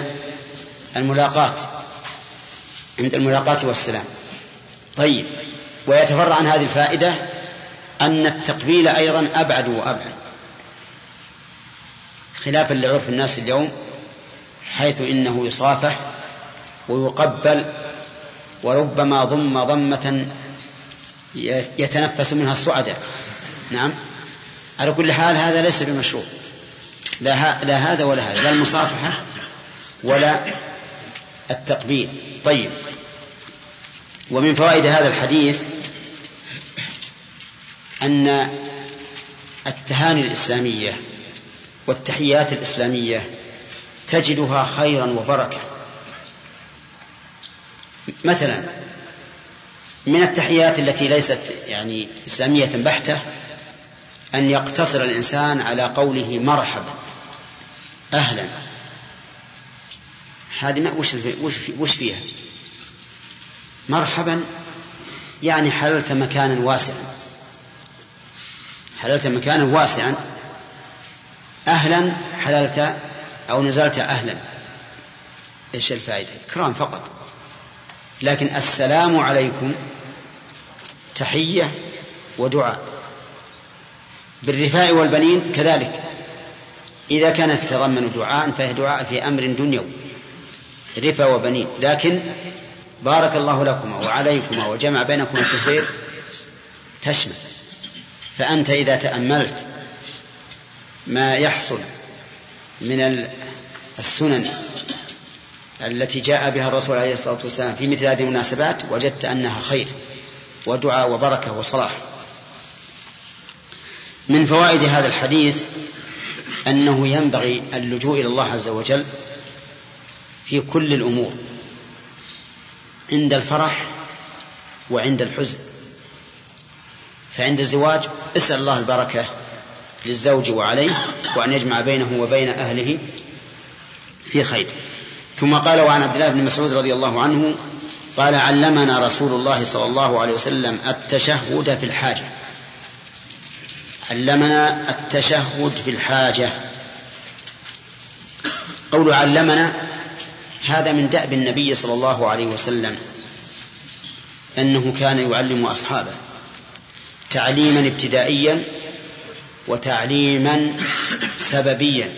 الملاقات والسلام. طيب، ويتفرع عن هذه الفائدة أن التقبيل أيضا أبعد وأبعد، خلافا لعرف الناس اليوم، حيث إنه يصافح ويقبل وربما ضم ضمة يتنفس منها الصعداء. نعم، على كل حال هذا ليس بمشروع، لا هذا ولا هذا، لا المصافحة ولا التقبيل. طيب، ومن فوائد هذا الحديث أن التهاني الإسلامية والتحيات الإسلامية تجدها خيرا وبركة. مثلا من التحيات التي ليست يعني إسلامية بحتة أن يقتصر الإنسان على قوله مرحبا أهلا. هذه وش فيها؟ مرحبا يعني حللت مكانا واسعا، أهلا حللت أو نزلت أهلا. إيش الفائدة؟ إكرام فقط. لكن السلام عليكم تحية ودعاء. بالرفاء والبنين كذلك، إذا كانت تتضمن دعاء فهي دعاء في أمر دنيوي، رفاء وبنين. لكن بارك الله لكما وعليكما وجمع بينكما في الخير تشمل. فأنت إذا تأملت ما يحصل من السنن التي جاء بها الرسول عليه الصلاة والسلام في مثل هذه المناسبات وجدت أنها خير ودعاء وبركة وصلاح. من فوائد هذا الحديث أنه ينبغي اللجوء إلى الله عز وجل في كل الأمور، عند الفرح وعند الحزن. فعند الزواج اسأل الله البركة للزوج وعليه، وأن يجمع بينه وبين أهله في خير. ثم قال: وعن عبد الله بن مسعود رضي الله عنه قال: علمنا رسول الله صلى الله عليه وسلم التشهد في الحاجة. علمنا التشهد في الحاجة. قول علمنا هذا من دأب النبي صلى الله عليه وسلم، أنه كان يعلم أصحابه تعليما ابتدائيا وتعليما سببيا،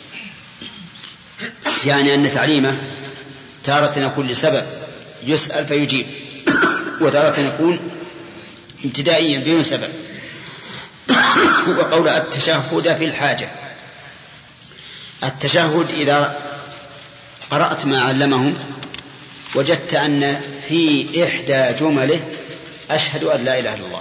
يعني أن تعليمه تارة يكون لسبب يسأل فيجيب، وتارة يكون ابتدائيا بدون سبب وقول التشهد في الحاجة. التشهد إذا قرأت ما علمهم وجدت أن في إحدى جمله أشهد أن لا إله إلا الله،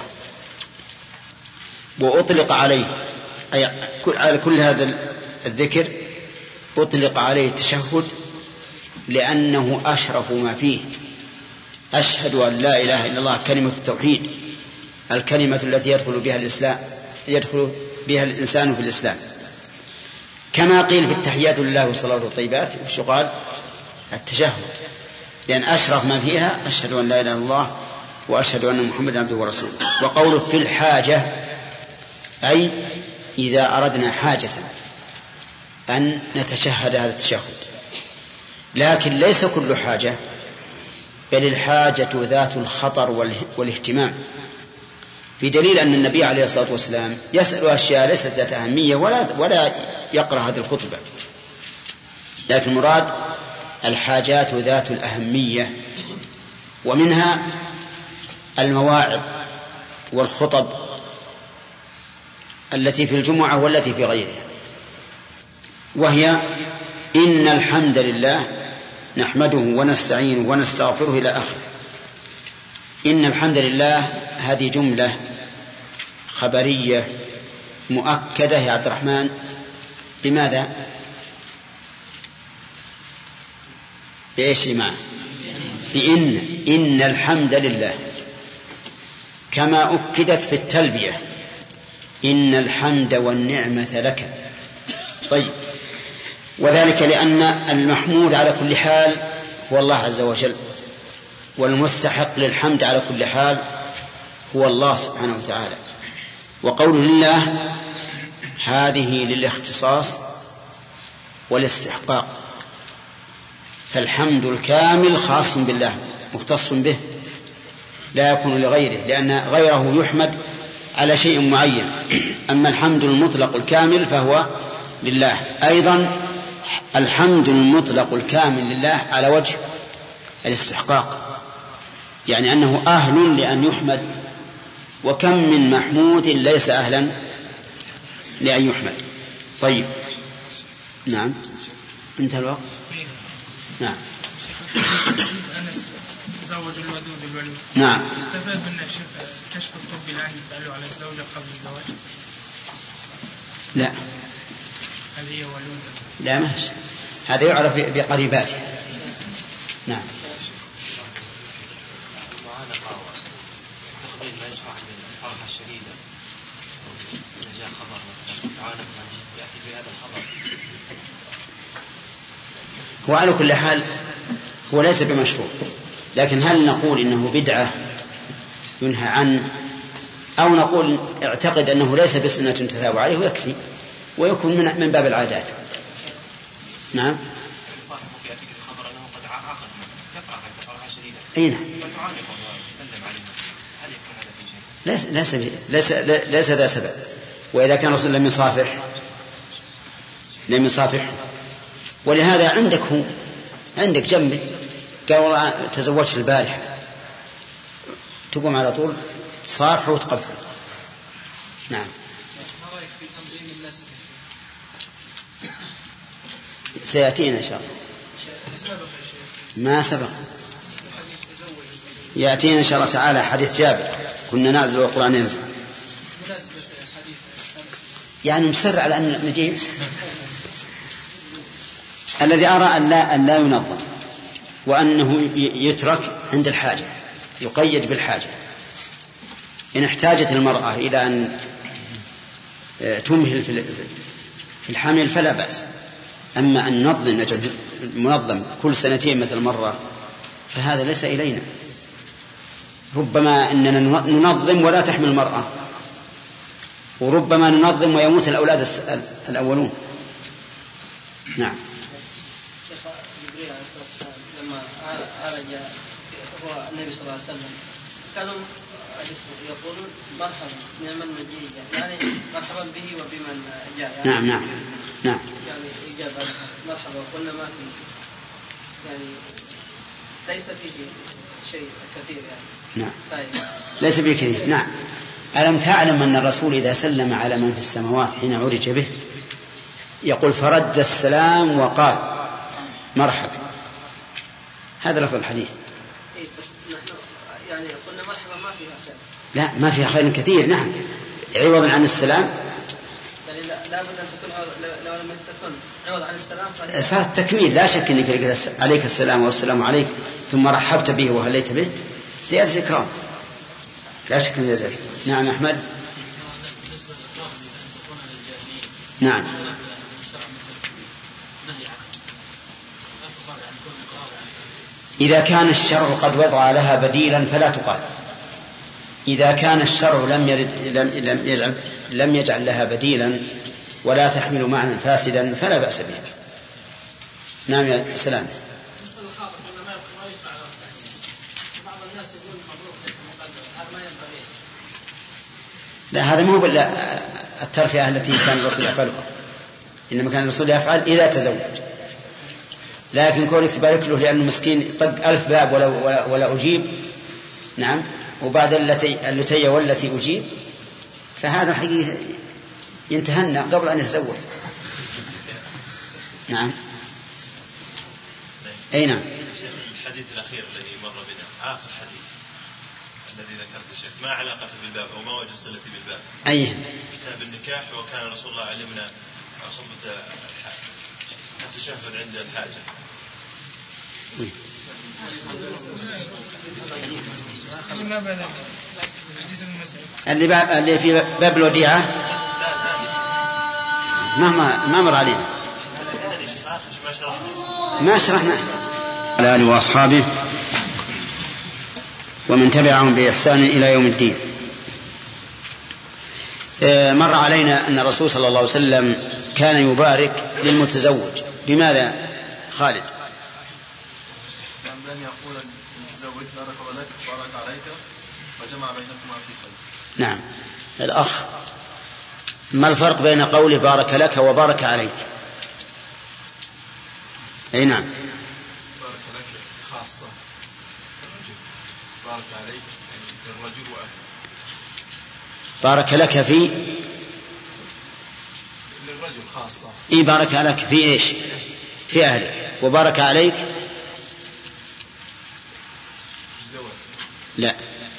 وأطلق عليه أي على كل هذا الذكر أطلق عليه التشهد لأنه أشرف ما فيه. أشهد أن لا إله إلا الله كلمة التوحيد، الكلمة التي يدخل بها الإنسان في الإسلام، كما قيل في التحيات لله والصلوات والطيبات وش قال التشهد، لأن أشرف ما فيها أشهد أن لا إله إلا الله وأشهد أن محمدا عبده ورسوله. وقوله في الحاجة أي إذا أردنا حاجة أن نتشهد هذا التشهد، لكن ليس كل حاجة، بل الحاجة ذات الخطر والاهتمام، في دليل أن النبي عليه الصلاة والسلام يسأل أشياء ليست ذات أهمية ولا يقرأ هذه الخطبة، لكن المراد الحاجات ذات الأهمية، ومنها المواعظ والخطب التي في الجمعة والتي في غيرها، وهي إن الحمد لله نحمده ونستعينه ونستغفره إلى آخره. إن الحمد لله هذه جملة خبرية مؤكدة يا عبد الرحمن. بماذا؟ بإيش معه؟ إن الحمد لله، كما أكدت في التلبية إن الحمد والنعمة لك. طيب، وذلك لأن المحمود على كل حال هو الله عز وجل، والمستحق للحمد على كل حال هو الله سبحانه وتعالى. وقوله لله هذه للاختصاص والاستحقاق، فالحمد الكامل خاص بالله مختص به، لا يكون لغيره، لأن غيره يحمد على شيء معين، أما الحمد المطلق الكامل فهو لله. أيضا الحمد المطلق الكامل لله على وجه الاستحقاق، يعني أنه أهل لأن يحمد، وكم من محمود ليس أهلا لأن يحمد. طيب، نعم، انتهى الوقت. نعم. زوج الودود الولود. نعم. استفاد من كشف الطب الآن يدل على الزوجة قبل الزواج؟ لا. هل هي ولودة؟ لا، ماشي، هذا يعرف بقريباته. نعم. تقبيل ما يشرع من الفرحة الشديدة، إذا جاء خبر تعانق من يأتي بهذا الخبر. هو على كل حال هو ليس بمشروع، لكن هل نقول إنه بدعة ينهى عنه، أو نقول اعتقد أنه ليس بسنة تثاب عليه ويكفي ويكون من باب العادات. نعم. ليس ذا سبب. وإذا كان رسول لم يصافح، ولهذا عندك جنبك قال والله تزوجت البارحة، تقوم على طول تصافح وتقبل. نعم. ما رأيك في تنظيم الناس؟ سيأتينا إن شاء الله. ما سبق، يأتينا إن شاء الله تعالى حديث جابر كنا نازل والقرآن ينزل. يعني مصر على أن نجيب. الذي أرى أن لا ينظم، وأنه يترك عند الحاجة، يقيد بالحاجة. إن احتاجت المرأة إلى أن تمهل في الحمل فلا بأس، أما أن ننظم منظم كل سنتين مثل مرة فهذا ليس إلينا. ربما أننا ننظم ولا تحمل المرأة، وربما ننظم ويموت الأولاد الأولون. نعم. شيخ جبريل عليه الصلاة والسلام لما عالج هو النبي صلى الله عليه وسلم كانوا يقولون مرحبا نعم المجيء، يعني مرحبا به وبمن جاء. يعني نعم. يعني إجابة مرحبا، وقلنا ما في، يعني ليس فيه شيء كثير يعني. نعم. ليس فيه كثير. نعم. ألم تعلم أن الرسول إذا سلم على من في السماوات حين عرج به يقول فرد السلام وقال مرحبا. هذا لفظ الحديث. بس نحن يعني قلنا مرحبا ما فيها خير. لا ما فيها خير كثير. نعم عوضا عن السلام يعني لا بد أن تكون لو لم تكن عوضا عن السلام صارت تكميل. لا شك أنك عليك السلام والسلام عليك ثم رحبت به وهليت به زيادة إكرام. لا شك أن زيادة. نعم أحمد. نعم إذا كان الشرع قد وضع لها بديلا فلا تقال. إذا كان الشرع لم يجعل لها بديلا ولا تحمل معنى فاسدا فلا بأس بها. نعم يا سلام. لا هذا مو الترفية التي كان الرسول يفعلها، إنما كان الرسول يفعل إذا تزوج. لكن كونك تبارك له لأنه مسكين طق 1000 باب ولا أجيب، نعم، وبعد اللتي والتي أجيب، فهذا الحقيقة ينتهن قبل أن يتزوج. نعم. أي نعم. الحديث الأخير الذي مر بنا آخر حديث الذي ذكرته الشيخ ما علاقة بالباب أو ما وجه صلة بالباب؟ أيه؟ كتاب النكاح. وكان رسول الله علمنا خطبة التشهد عند الحاجة. اللي في باب الوديعة ما مر علينا، ما شرحنا. على آله وأصحابه ومن تبعهم بإحسان إلى يوم الدين. مر علينا أن الرسول صلى الله عليه وسلم كان يبارك للمتزوج. بماذا خالد؟ بأن يقول المتزوج بارك الله لك بارك عليك وجمع بينكما في خير. نعم. الأخ ما الفرق بين قوله بارك لك وبارك عليك؟ أي نعم. بارك لك خاصة الرجل، بارك عليك يعني الرجل وأهله. بارك لك في للرجل خاصة. إيه بارك لك في إيش؟ في أهلك. وبارك عليك الزواج. لا.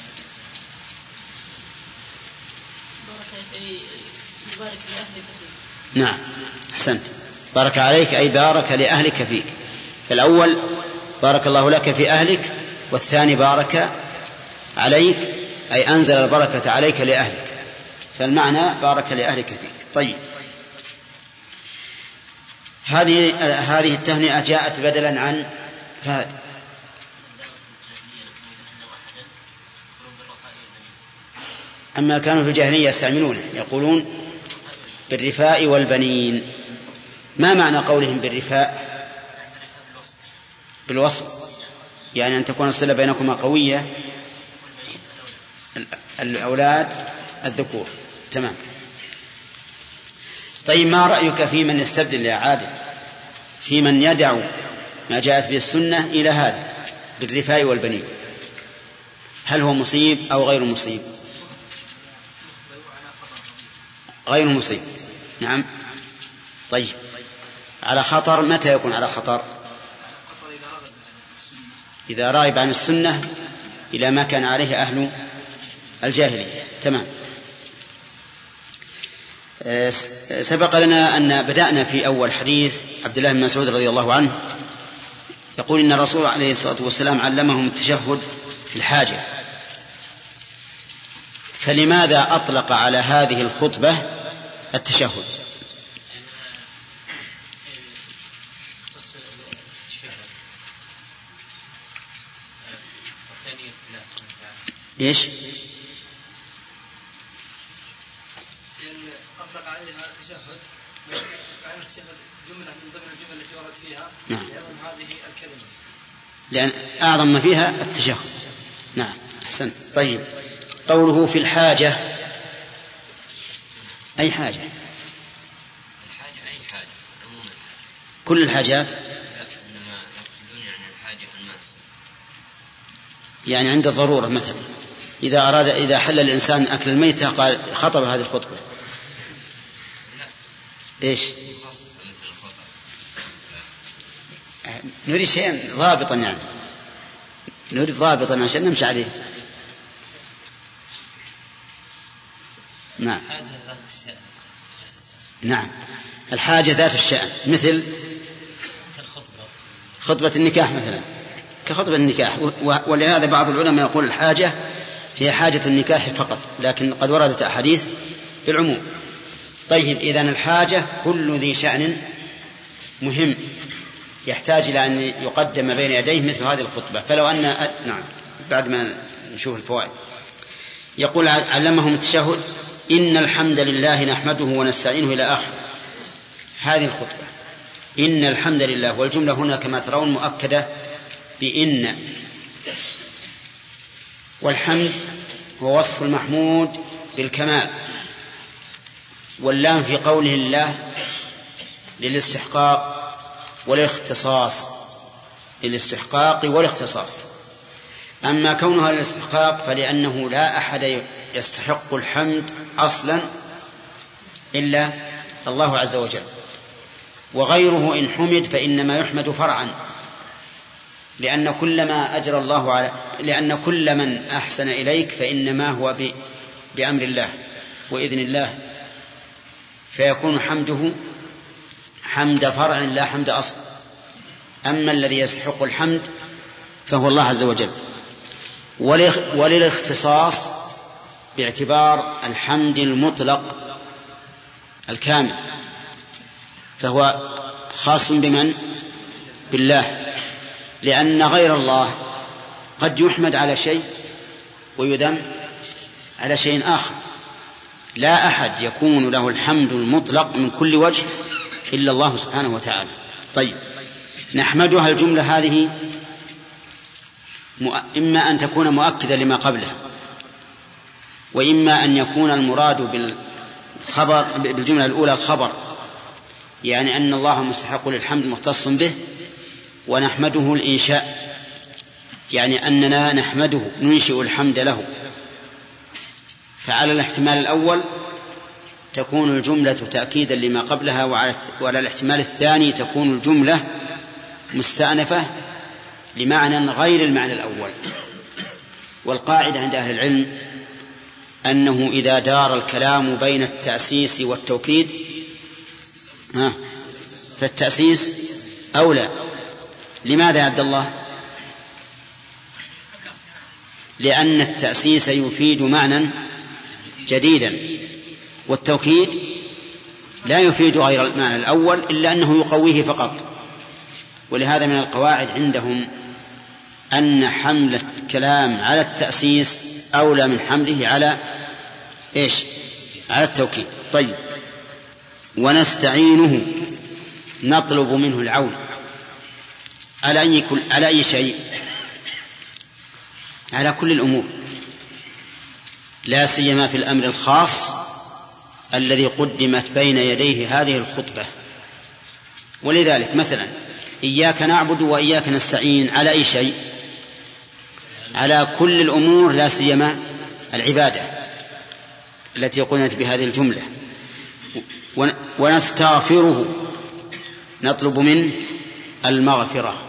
بارك لأهلك فيك. نعم أحسنت. بارك عليك أي بارك لأهلك فيك. فالأول بارك الله لك في أهلك، والثاني بارك عليك أي أنزل البركة عليك لأهلك، فالمعنى بارك لأهلك فيك. طيب هذه التهنئة جاءت بدلا عن فهد. أما كانوا في الجاهلية يستعملونه يقولون بالرفاء والبنين. ما معنى قولهم بالرفاء؟ بالوصل، يعني أن تكون الصلة بينكما قوية، الأولاد الذكور. تمام. طيب ما رأيك في من يستبدل يا عادل، في من يدع ما جاءت به السنة إلى هذا بالرفاء والبنين؟ هل هو مصيب أو غير مصيب؟ غير مصيب. نعم. طيب على خطر. متى يكون على خطر؟ إذا راغب عن السنة إلى ما كان عليه أهل الجاهلية. تمام. سبق لنا أن بدأنا في أول حديث عبد الله بن مسعود رضي الله عنه يقول إن الرسول عليه الصلاة والسلام علمهم التشهد في الحاجة، فلماذا أطلق على هذه الخطبة التشهد؟ إيش؟ لأن أطلق عليها التشهد، يعني التشهد جملة من ضمن الجمل التي وردت فيها. نعم. لأعظم هذه الكلمة، لأن أعظم ما فيها التشهد. نعم أحسنت. طيب قوله في الحاجة، أي حاجة؟ الحاجة أي حاجة، عموم الحاجة، كل الحاجات. إنما يقصدون يعني الحاجة في الناس، يعني عند الضرورة مثلا. إذا حل الإنسان أكل الميتة قال خطب هذه الخطبة. إيش؟ نريد شيئا ضابطا، يعني نريد ضابطا عشان نمشي عليه. نعم. نعم، الحاجة ذات الشأن، مثل خطبة النكاح مثلا، كخطبة النكاح. ولهذا بعض العلماء يقول الحاجة هي حاجة النكاح فقط، لكن قد وردت أحاديث بالعموم. طيب، إذن الحاجة كل ذي شأن مهم يحتاج إلى أن يقدم بين يديه مثل هذه الخطبة. فلو أن نعم، بعد ما نشوف الفوائد، يقول علمهم التشهد: إن الحمد لله نحمده ونستعينه إلى آخر هذه الخطبة. إن الحمد لله، والجملة هنا كما ترون مؤكدة بإن، والحمد هو وصف المحمود بالكمال، واللام في قوله الله للاستحقاق والاختصاص، للاستحقاق والاختصاص. أما كونها للاستحقاق فلأنه لا أحد يستحق الحمد أصلا إلا الله عز وجل، وغيره إن حمد فإنما يحمد فرعا، لأن كل من أحسن إليك فإنما هو بأمر الله وإذن الله، فيكون حمده حمد فرع لا حمد أصل. أما الذي يستحق الحمد فهو الله عز وجل. وللاختصاص باعتبار الحمد المطلق الكامل، فهو خاص بمن؟ بالله، لأن غير الله قد يحمد على شيء ويذم على شيء آخر. لا أحد يكون له الحمد المطلق من كل وجه إلا الله سبحانه وتعالى. طيب، نحمدها الجملة هذه إما أن تكون مؤكدة لما قبلها، وإما أن يكون المراد بالجملة الأولى الخبر، يعني أن الله مستحق للحمد مختص به، ونحمده الإنشاء، يعني أننا نحمده ننشئ الحمد له. فعلى الاحتمال الأول تكون الجملة تأكيدا لما قبلها، وعلى الاحتمال الثاني تكون الجملة مستأنفة لمعنى غير المعنى الأول. والقاعدة عند أهل العلم أنه إذا دار الكلام بين التأسيس والتوكيد فالتأسيس أولى. لماذا يا عبد الله؟ لأن التأسيس يفيد معنى جديدا، والتوكيد لا يفيد غير المعنى الأول إلا أنه يقويه فقط. ولهذا من القواعد عندهم أن حمل الكلام على التأسيس أولى من حمله على على التوكيد. طيب، ونستعينه نطلب منه العون على أي شيء؟ على كل الأمور، لا سيما في الأمر الخاص الذي قدمت بين يديه هذه الخطبة. ولذلك مثلا إياك نعبد وإياك نستعين على أي شيء؟ على كل الأمور، لا سيما العبادة التي قلنت بهذه الجملة. ونستغفره نطلب منه المغفرة،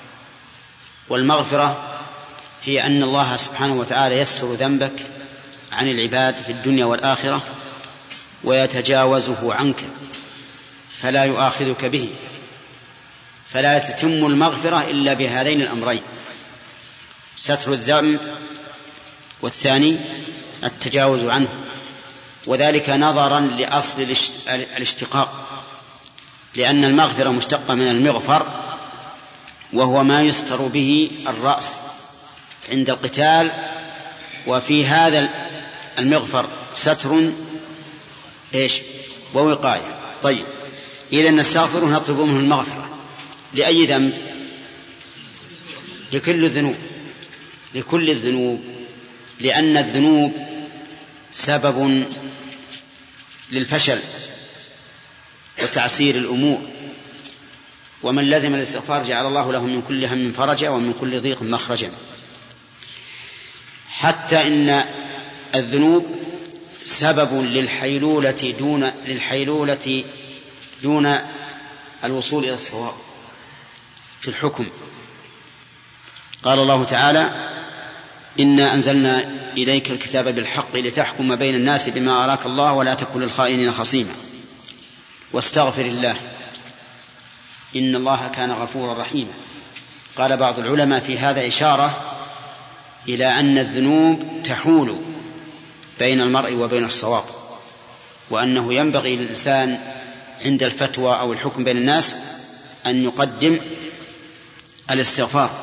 والمغفرة هي أن الله سبحانه وتعالى يسر ذنبك عن العباد في الدنيا والآخرة ويتجاوزه عنك فلا يؤاخذك به. فلا تتم المغفرة إلا بهذين الأمرين: ستر الذنب، والثاني التجاوز عنه. وذلك نظرا لأصل الاشتقاق، لأن المغفرة مشتقة من المغفر، وهو ما يستر به الرأس عند القتال، وفي هذا المغفر ستر ووقاية. طيب، إذا نستغفره نطلب منه المغفرة لأي ذنب؟ لكل الذنوب، لأن الذنوب سبب للفشل وتعسير الأمور، ومن لزم الاستغفار جعل الله له من كل هم فرجا ومن كل ضيق مخرجا. حتى إن الذنوب سبب للحيلولة دون الوصول إلى الصواب في الحكم. قال الله تعالى: إنا أنزلنا إليك الكتاب بالحق لتحكم بين الناس بما أراك الله ولا تكن للخائنين خصيما واستغفر الله إن الله كان غفورا رحيما. قال بعض العلماء في هذا إشارة إلى أن الذنوب تحول بين المرء وبين الصواب، وأنه ينبغي للإنسان عند الفتوى أو الحكم بين الناس أن يقدم الاستغفار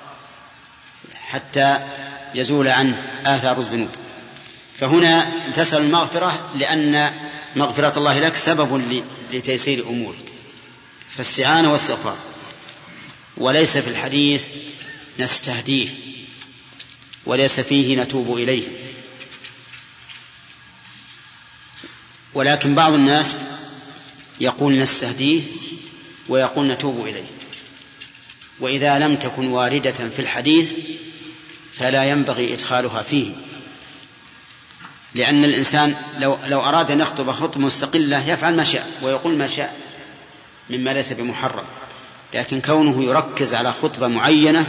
حتى يزول عنه آثار الذنوب. فهنا تسأل المغفرة لأن مغفرة الله لك سبب لتيسير أمورك، فاستعانة واستغفار. وليس في الحديث نستهديه، وليس فيه نتوب إليه، ولكن بعض الناس يقول نستهديه ويقول نتوب إليه، وإذا لم تكن واردة في الحديث فلا ينبغي إدخالها فيه، لأن الإنسان لو أراد أن يخطب خطبة مستقلة يفعل ما شاء ويقول ما شاء مما ليس بمحرم، لكن كونه يركز على خطبة معينة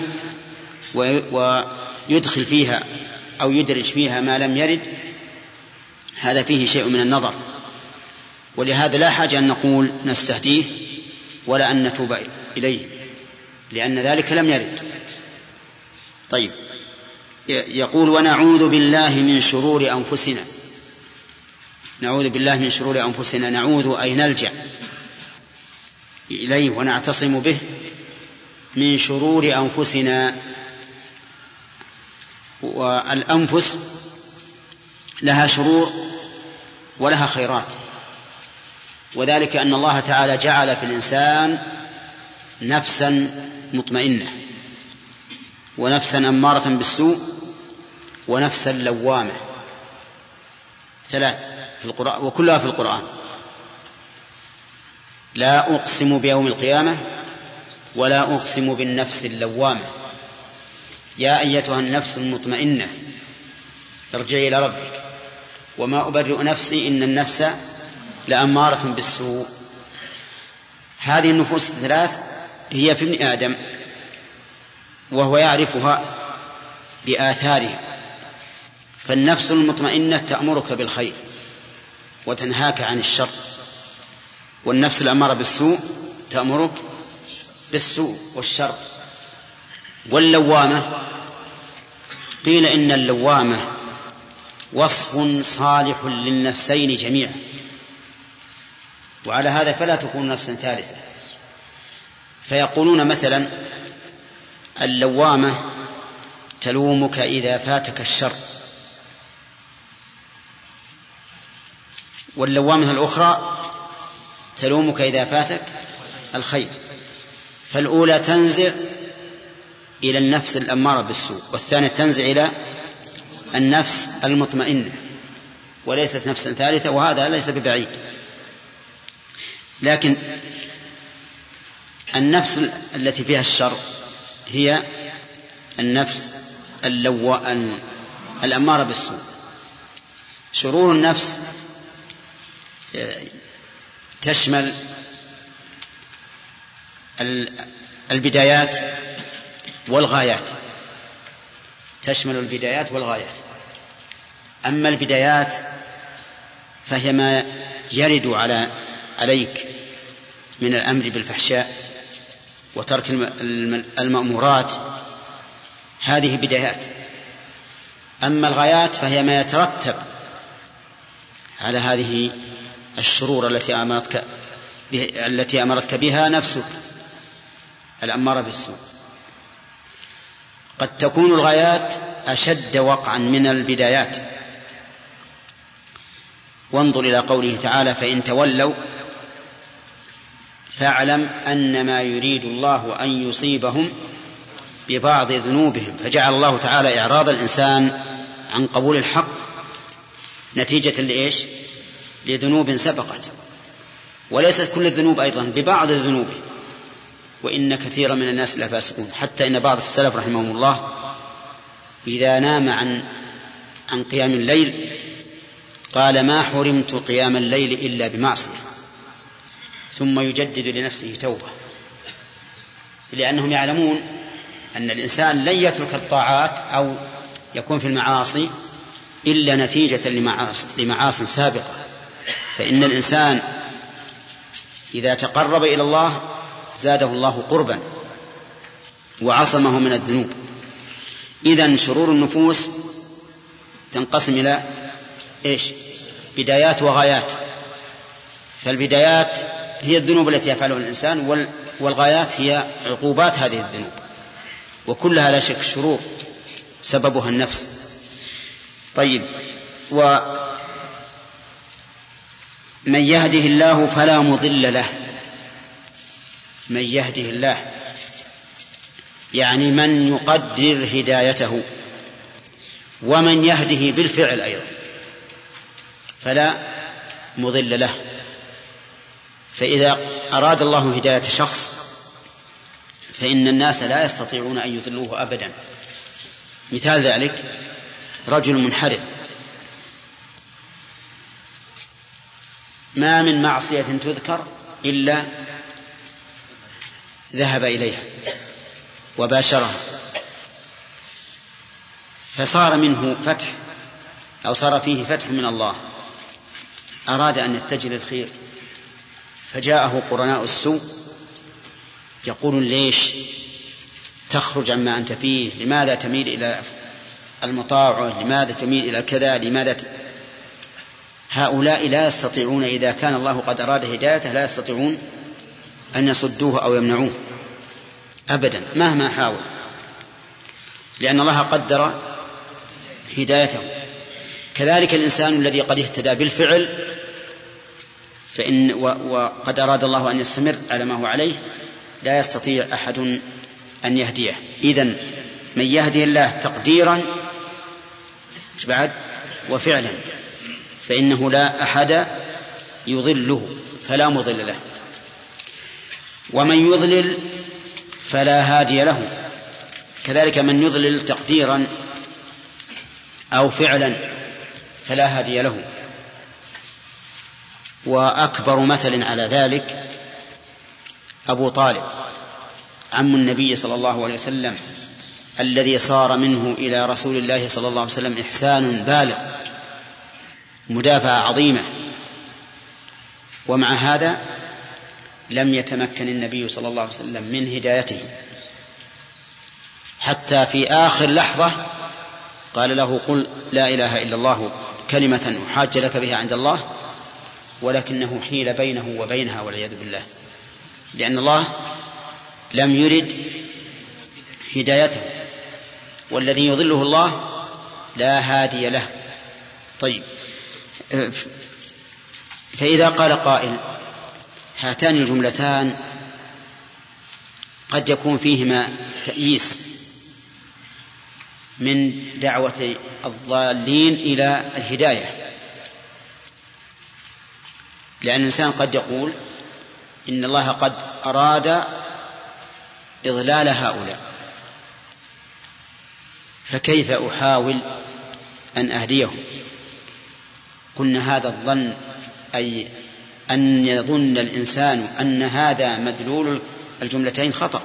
ويدخل فيها أو يدرج فيها ما لم يرد، هذا فيه شيء من النظر. ولهذا لا حاجة أن نقول نستهديه ولا أن نتوب إليه، لأن ذلك لم يرد. طيب، يقول: ونعوذ بالله من شرور أنفسنا. نعوذ بالله من شرور أنفسنا، نعوذ أي نلجأ إليه ونعتصم به من شرور أنفسنا. والأنفس لها شرور ولها خيرات، وذلك أن الله تعالى جعل في الإنسان نفسا مطمئنة، ونفسا أمارة بالسوء، ونفسا لوامة، ثلاث في القرآن وكلها في القرآن. لا أقسم بيوم القيامة ولا أقسم بالنفس اللوامة. يا أيتها النفس المطمئنة ارجعي إلى ربك وما أبرئ نفسي إن النفس لأمارة بالسوء. هذه النفوس الثلاث هي في ابن آدم، وهو يعرفها بآثارها. فالنفس المطمئنة تأمرك بالخير وتنهاك عن الشر، والنفس الأمارة بالسوء تأمرك بالسوء والشر. واللوامة قيل إن اللوامة وصف صالح للنفسين جميعا، وعلى هذا فلا تكون نفسا ثالثة. فيقولون مثلا: اللوامة تلومك إذا فاتك الشر، واللوامة الأخرى تلومك إذا فاتك الخير. فالأولى تنزع إلى النفس الأمارة بالسوء، والثانية تنزع إلى النفس المطمئنة، وليست نفسا ثالثة، وهذا ليس ببعيد. لكن النفس التي فيها الشر هي النفس الأمارة بالسوء. شرور النفس تشمل البدايات والغايات، تشمل البدايات والغايات. أما البدايات فهي ما يرد عليك من الأمر بالفحشاء وترك المأمورات، هذه بدايات. أما الغايات فهي ما يترتب على هذه الشرور التي أمرتك بها نفسك الأمارة بالسوء. قد تكون الغايات أشد وقعا من البدايات. وانظر إلى قوله تعالى: فإن تولوا فاعلم أنما يريد الله أن يصيبهم ببعض ذنوبهم. فجعل الله تعالى إعراض الإنسان عن قبول الحق نتيجة لإيش؟ لذنوب سبقت، وليست كل الذنوب أيضا، ببعض الذنوب. وإن كثيرا من الناس لفاسقون. حتى إن بعض السلف رحمهم الله إذا نام عن قيام الليل قال ما حرمت قيام الليل إلا بمعصية، ثم يجدد لنفسه توبة، لأنهم يعلمون أن الإنسان لن يترك الطاعات أو يكون في المعاصي إلا نتيجة لمعاص سابقة. فإن الإنسان إذا تقرب إلى الله زاده الله قربا وعصمه من الذنوب. إذن شرور النفوس تنقسم إلى بدايات وغايات. فالبدايات هي الذنوب التي يفعلها الإنسان، والغايات هي عقوبات هذه الذنوب، وكلها لا شك شرور سببها النفس. طيب، ومن يهده الله فلا مضل له. من يهده الله يعني من يقدر هدايته، ومن يهده بالفعل أيضا فلا مضل له. فإذا أراد الله هداية شخص فإن الناس لا يستطيعون أن يضلوه أبدا. مثال ذلك رجل منحرف ما من معصية تذكر إلا ذهب إليها وباشرها، فصار منه فتح أو صار فيه فتح من الله، أراد أن يتجه للخير، فجاءه قرناء السوء يقولون ليش تخرج عما أنت فيه، لماذا تميل إلى المطاعة، لماذا تميل إلى كذا، لماذا هؤلاء لا يستطيعون إذا كان الله قد أراد هدايته لا يستطيعون أن يصدوه أو يمنعوه أبدا مهما حاول، لأن الله قدر هدايته. كذلك الإنسان الذي قد اهتدى بالفعل وقد أراد الله أن يستمر على ما هو عليه لا يستطيع أحد أن يهديه. إذن من يهدي الله تقديرا وفعلا فإنه لا أحد يضله فلا مضل له، ومن يضلل فلا هادي له. كذلك من يضلل تقديرا أو فعلا فلا هادي له. وأكبر مثل على ذلك أبو طالب عم النبي صلى الله عليه وسلم الذي صار منه إلى رسول الله صلى الله عليه وسلم إحسان بالغ، مدافعة عظيمة، ومع هذا لم يتمكن النبي صلى الله عليه وسلم من هدايته، حتى في آخر لحظة قال له قل لا إله إلا الله كلمة أحاج لك بها عند الله، ولكنه حيل بينه وبينها والعياذ بالله، لأن الله لم يرد هدايته، والذي يضله الله لا هادي له. طيب، فإذا قال قائل هاتان الجملتان قد يكون فيهما تأييس من دعوة الضالين إلى الهداية، لأن الإنسان قد يقول إن الله قد أراد إضلال هؤلاء، فكيف أحاول أن أهديهم؟ قلنا هذا الظن، أي أن يظن الإنسان أن هذا مدلول الجملتين خطأ،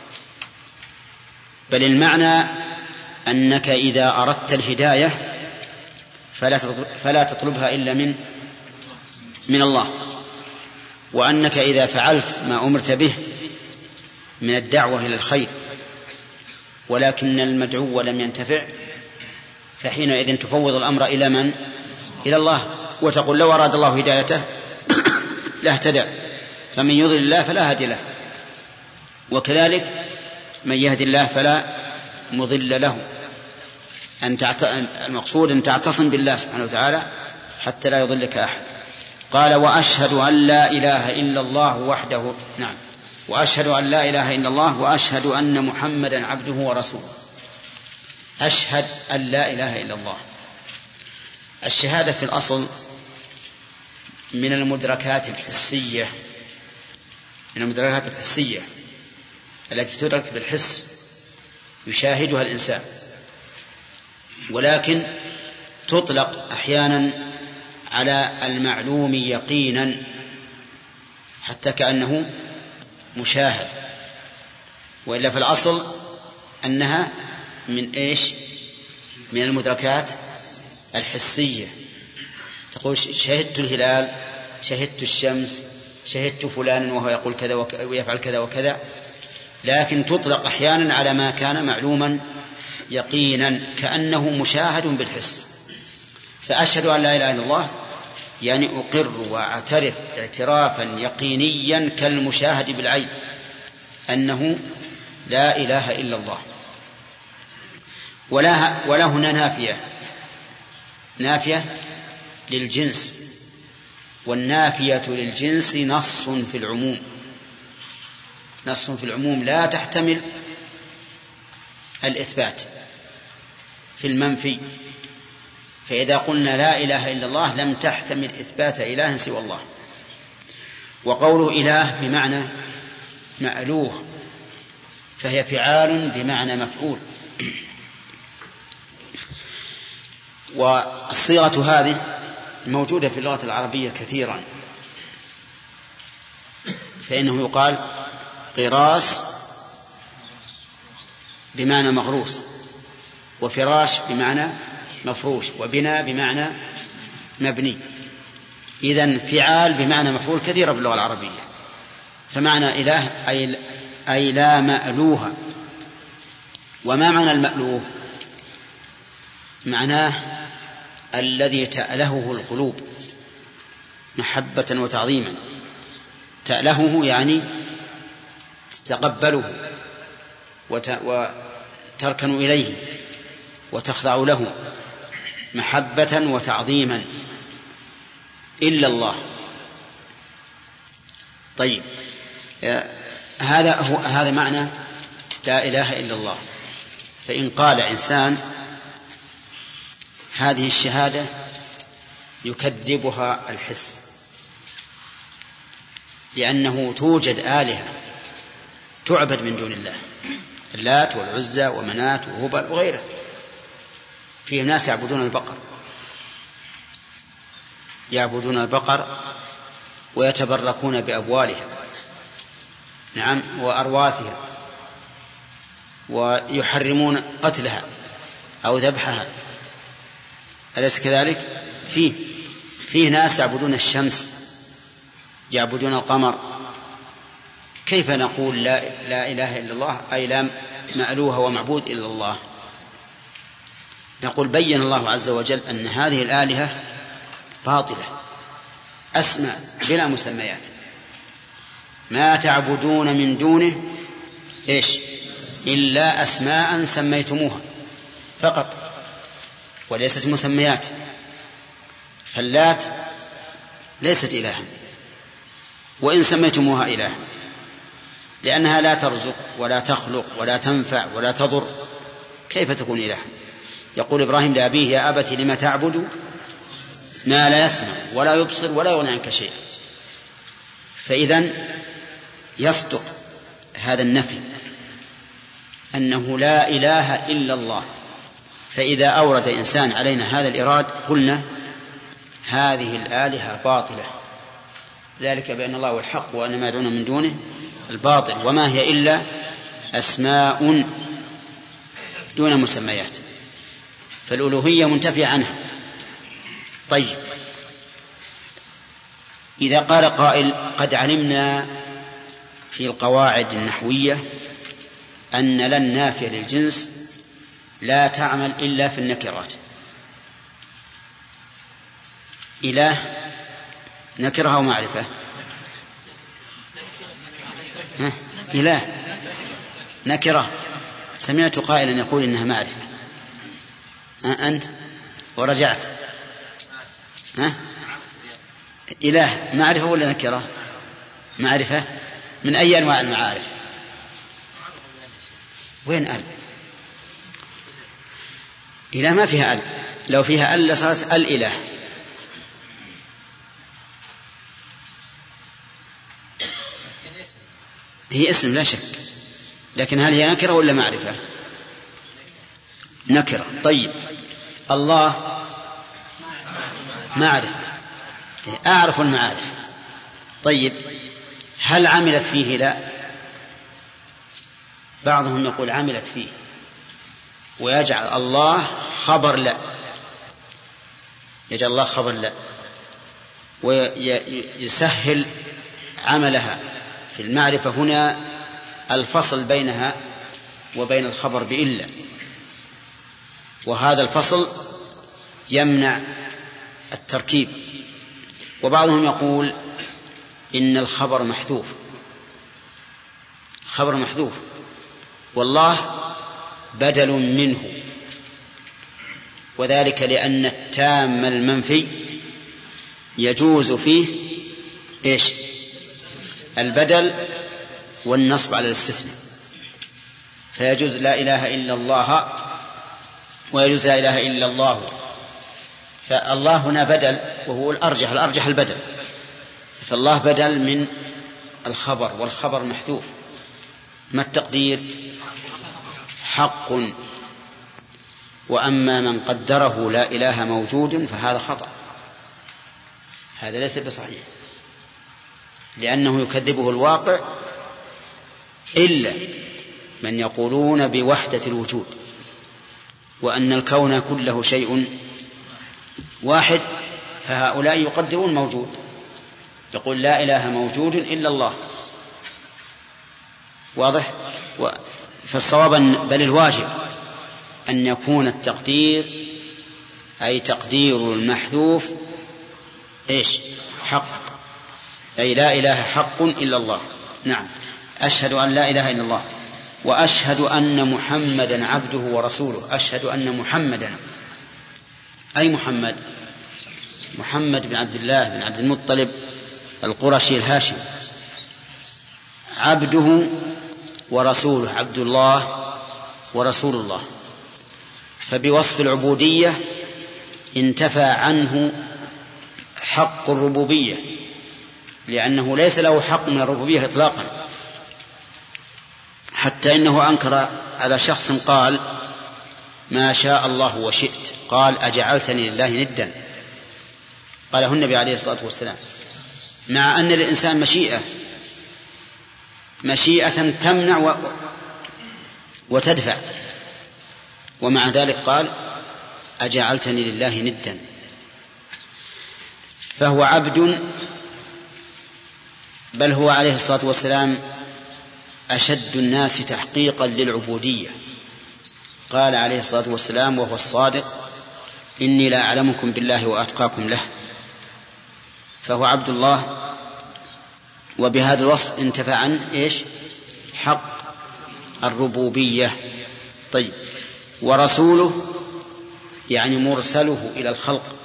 بل المعنى أنك إذا أردت الهداية فلا تطلبها إلا من الله، وأنك إذا فعلت ما أمرت به من الدعوة إلى الخير ولكن المدعو لم ينتفع فحينئذ تفوض الأمر إلى من؟ إلى الله، وتقول لو أراد الله هدايته لاهتدى، فمن يضلل الله فلا هادي له. وكذلك من يهدي الله فلا مضل له. المقصود أن تعتصم بالله سبحانه وتعالى حتى لا يضلك أحد. قال وأشهد أن لا إله إلا الله وحده، نعم، وأشهد أن لا إله إلا الله وأشهد أن محمدا عبده ورسوله. أشهد أن لا إله إلا الله. الشهادة في الأصل من المدركات الحسية، من المدركات الحسية التي تدرك بالحس، يشاهدها الإنسان. ولكن تطلق أحيانا على المعلوم يقينا حتى كأنه مشاهد، وإلا في الأصل أنها من إيش؟ من المدركات الحسية. تقول شهدت الهلال، شهدت الشمس، شهدت فلانا وهو يقول كذا ويفعل كذا وكذا، لكن تطلق أحيانا على ما كان معلوما يقينا كأنه مشاهد بالحس. فأشهد أن لا إله إلا الله يعني أقر وأعترف اعترافا يقينيا كالمشاهد بالعين أنه لا إله إلا الله. ولا هنا نافية للجنس، والنافية للجنس نص في العموم لا تحتمل الإثبات في المنفي. فإذا قلنا لا إله إلا الله لم تحتمل إثبات إله سوى الله. وقوله إله بمعنى مألوه، فهي فعال بمعنى مفعول. والصيغة هذه موجودة في اللغة العربية كثيرا، فإنه يقال قراص بمعنى مغروس، وفراش بمعنى مفروش، وبناء بمعنى مبني. إذن فعال بمعنى مفعول كثيرة في اللغة العربية. فمعنى إله أي لا مألوه. وما معنى المألوه؟ معناه الذي تألهه القلوب محبة وتعظيما. تألهه يعني تقبله وتركن إليه وتخضع له محبة وتعظيما إلا الله. طيب، هذا معنى لا إله إلا الله. فإن قال إنسان هذه الشهادة يكذبها الحس، لأنه توجد آلهة تعبد من دون الله، اللات والعزى ومنات وهبل وغيره. فيه ناس يعبدون البقر ويتبركون بأبوالها، نعم، وأرواثها، ويحرمون قتلها أو ذبحها. أليس كذلك؟ فيه ناس يعبدون الشمس، يعبدون القمر. كيف نقول لا إله إلا الله أي لا مألوه ومعبود إلا الله؟ نقول بين الله عز وجل أن هذه الآلهة باطلة، أسماء بلا مسميات، ما تعبدون من دونه إيش إلا أسماء سميتموها فقط وليست مسميات. فاللات ليست إلها وإن سميتموها إلها، لأنها لا ترزق ولا تخلق ولا تنفع ولا تضر، كيف تكون إلها؟ يقول إبراهيم لأبيه يا أبت لم تعبد ما لا يسمع ولا يبصر ولا يغني عنك شيئا. فإذن يصدق هذا النفي أنه لا إله إلا الله. فإذا أورد إنسان علينا هذا الإراد قلنا هذه الآلهة باطلة، ذلك بأن الله هو الحق وأن ما يدعون من دونه الباطل، وما هي إلا أسماء دون مسميات، فالألوهية منتفية عنها. طيب، إذا قال قائل قد علمنا في القواعد النحوية أن لا النافية للجنس لا تعمل إلا في النكرات. إله نكرها ومعرفة، إله نكرة. سمعت قائلا يقول إنها معرفة، أنت ورجعت، إله معرفة ولا نكرة؟ معرفة. من أي أنواع المعارف؟ وين أل؟ إله ما فيها أل، لو فيها أل لصارت الإله. هي اسم لا شك، لكن هل هي نكرة ولا معرفة؟ نكرة. طيب، الله معرفة، أعرف المعارف. طيب هل عملت فيه؟ لا. بعضهم يقول عملت فيه ويجعل الله خبر لا، يجعل الله خبر لا ويسهل عملها في المعرفة. هنا الفصل بينها وبين الخبر بإلا، وهذا الفصل يمنع التركيب. وبعضهم يقول إن الخبر محذوف، خبر محذوف والله بدل منه، وذلك لأن التام المنفي يجوز فيه إيش؟ البدل والنصب على الاستثناء، فيجوز لا إله إلا الله ويجوز لا إله إلا الله. فالله هنا بدل، وهو الأرجح البدل، فالله بدل من الخبر، والخبر محذوف. ما التقدير؟ حق. وأما من قدره لا إله موجود فهذا خطأ، هذا ليس بصحيح، لأنه يكذبه الواقع، إلا من يقولون بوحدة الوجود وأن الكون كله شيء واحد، فهؤلاء يقدرون موجود، يقول لا إله موجود إلا الله. واضح؟ فالصواب بل الواجب أن يكون التقدير أي تقدير المحذوف إيش؟ حق، أي لا إله حق إلا الله. نعم. أشهد أن لا إله إلا الله وأشهد أن محمدا عبده ورسوله. أشهد أن محمدا، أي محمد؟ محمد بن عبد الله بن عبد المطلب القرشي الهاشمي، عبده ورسوله، عبد الله ورسول الله. فبوصف العبودية انتفى عنه حق الربوبية، لأنه ليس له حق من الربوبية إطلاقا، حتى إنه أنكر على شخص قال ما شاء الله وشئت، قال أجعلتني لله ندا، قاله النبي عليه الصلاة والسلام، مع أن الإنسان مشيئة تمنع وتدفع، ومع ذلك قال أجعلتني لله ندا. فهو عبد، بل هو عليه الصلاة والسلام أشد الناس تحقيقا للعبودية. قال عليه الصلاة والسلام وهو الصادق إني لا أعلمكم بالله وأتقاكم له. فهو عبد الله، وبهذا الوصف انتفى عنه إيش؟ حق الربوبية. طيب، ورسوله يعني مرسله إلى الخلق،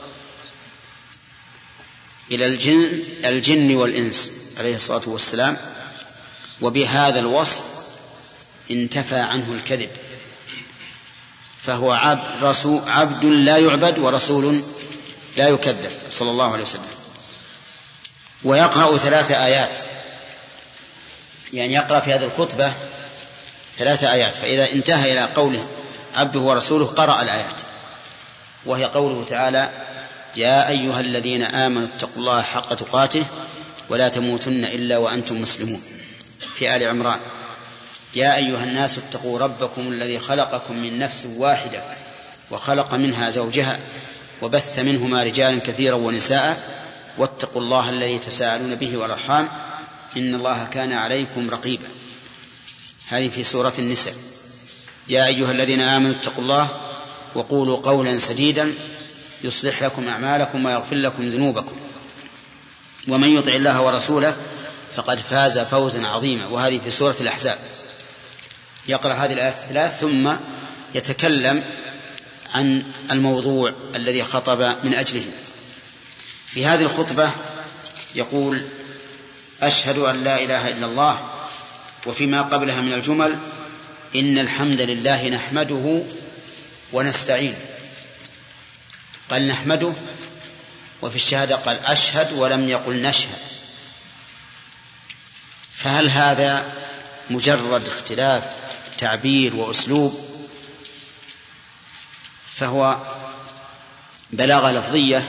إلى الجن والإنس عليه الصلاة والسلام، وبهذا الوصف انتفى عنه الكذب، فهو عبد لا يعبد ورسول لا يكذب صلى الله عليه وسلم. ويقرأ 3 آيات، يعني يقرأ في هذه الخطبة 3 آيات، فإذا انتهى إلى قوله عبده ورسوله قرأ الآيات، وهي قوله تعالى يا أيها الذين آمنوا اتقوا الله حق تقاته ولا تموتن إلا وأنتم مسلمون، في آل عمران يا أيها الناس اتقوا ربكم الذي خلقكم من نفس واحدة وخلق منها زوجها وبث منهما رجالا كثيرا ونساء واتقوا الله الذي تساءلون به والأرحام إن الله كان عليكم رقيبا. هذه في سورة النساء. يا أيها الذين آمنوا اتقوا الله وقولوا قولا سديدا يصلح لكم أعمالكم ويغفر لكم ذنوبكم ومن يطع الله ورسوله فقد فاز فوزا عظيما. وهذه في سورة الأحزاب. يقرأ هذه الآيات 3 ثم يتكلم عن الموضوع الذي خطب من أجله. في هذه الخطبة يقول أشهد أن لا إله إلا الله، وفيما قبلها من الجمل إن الحمد لله نحمده ونستعين. قال نحمده، وفي الشهادة قال أشهد ولم يقل نشهد. فهل هذا مجرد اختلاف تعبير وأسلوب؟ فهو بلاغة لفظية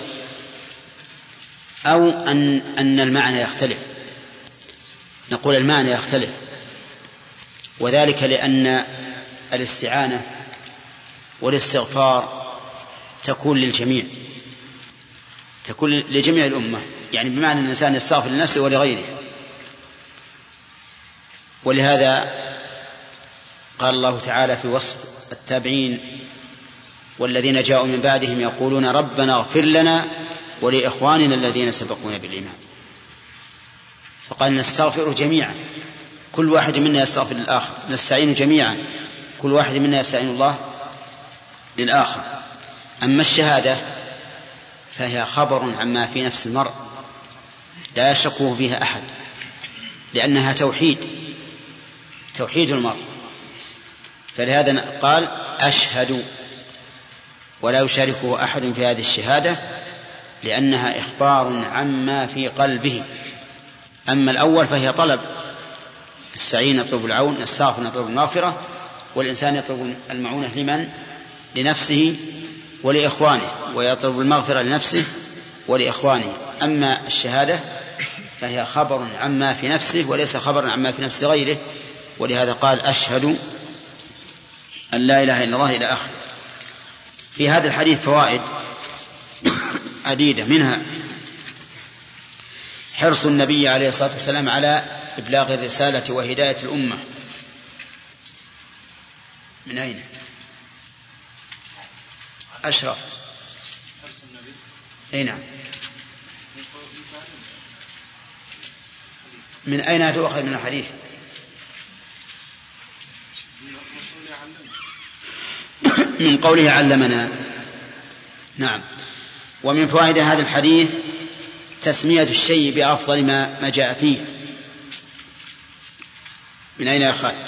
أو أن المعنى يختلف. نقول المعنى يختلف، وذلك لأن الاستعانة والاستغفار تكون للجميع، تكون لجميع الأمة، يعني بمعنى أن الإنسان يستغفر لنفسه ولغيره. ولهذا قال الله تعالى في وصف التابعين والذين جاءوا من بعدهم يقولون ربنا اغفر لنا ولإخواننا الذين سبقونا بالإيمان. فقال نستغفر جميعا، كل واحد منا يستغفر للآخر، نستعين جميعا، كل واحد منا يستعين الله للآخر. أما الشهادة فهي خبر عما في نفس المرء لا يشك فيها أحد، لأنها توحيد المرء. فلهذا قال أشهد، ولا يشاركه أحد في هذه الشهادة، لأنها إخبار عما في قلبه. أما الأول فهي طلب، السعي يطلب العون، الساخن يطلب المغفرة، والإنسان يطلب المعونة لمن؟ لنفسه ولإخوانه، ويطلب المغفرة لنفسه ولإخوانه. أما الشهادة فهي خبر عما في نفسه وليس خبر عما في نفس غيره، ولهذا قال أشهد أن لا إله إلا الله إلى آخره. في هذا الحديث فوائد عديدة، منها حرص النبي عليه الصلاة والسلام على إبلاغ الرسالة وهداية الأمة. من أين؟ أشرف. أي نعم. من أين تؤخذ من الحديث؟ من قوله علمنا. نعم. ومن فوائد هذا الحديث تسمية الشيء بأفضل ما جاء فيه. من أين يا خالد؟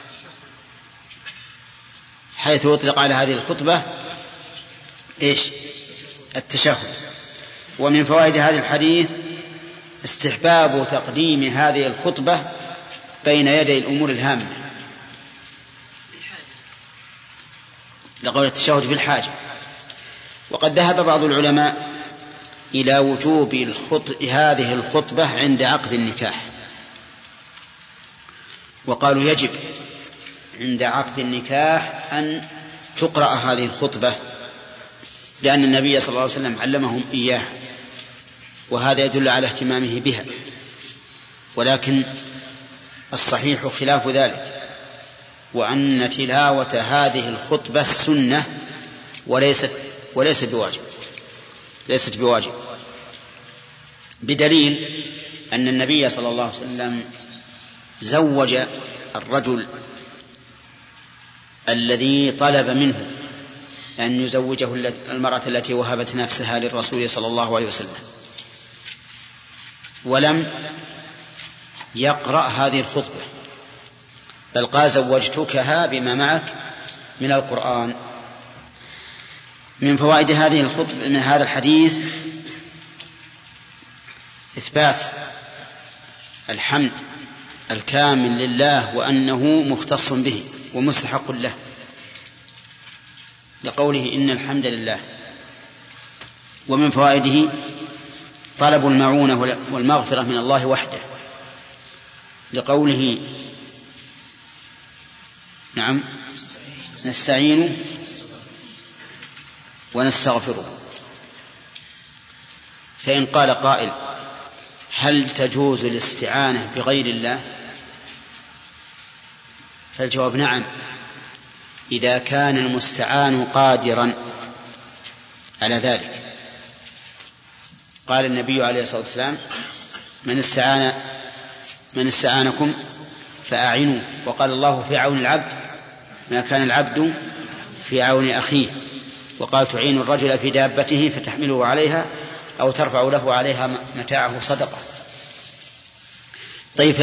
حيث يطلق على هذه الخطبة إيش؟ التشهد. ومن فوائد هذا الحديث استحباب تقديم هذه الخطبة بين يدي الأمور الهامة، لقول التشهد في الحاجة. وقد ذهب بعض العلماء إلى وجوب هذه الخطبة عند عقد النكاح، وقالوا يجب عند عقد النكاح أن تقرأ هذه الخطبة، لأن النبي صلى الله عليه وسلم علمهم إياها، وهذا يدل على اهتمامه بها. ولكن الصحيح خلاف ذلك، وأن تلاوة هذه الخطبة سنة وليست بواجب، بدليل أن النبي صلى الله عليه وسلم زوج الرجل الذي طلب منه أن يزوجه المرأة التي وهبت نفسها للرسول صلى الله عليه وسلم، ولم يقرأ هذه الخطبة، بل قال زوجتكها بما معك من القرآن. من فوائد هذه الخطبة من هذا الحديث إثبات الحمد الكامل لله، وأنه مختص به ومستحق له، لقوله إن الحمد لله. ومن فوائده طلب المعونة والمغفرة من الله وحده، لقوله نعم نستعين ونستغفره. فإن قال قائل هل تجوز الاستعانة بغير الله؟ فالجواب نعم، إذا كان المستعان قادرا على ذلك. قال النبي عليه الصلاة والسلام من استعانكم فأعنوا. وقال الله في عون العبد ما كان العبد في عون أخيه. وقال تعين الرجل في دابته فتحمله عليها أو ترفع له عليها متاعه صدقة. طيب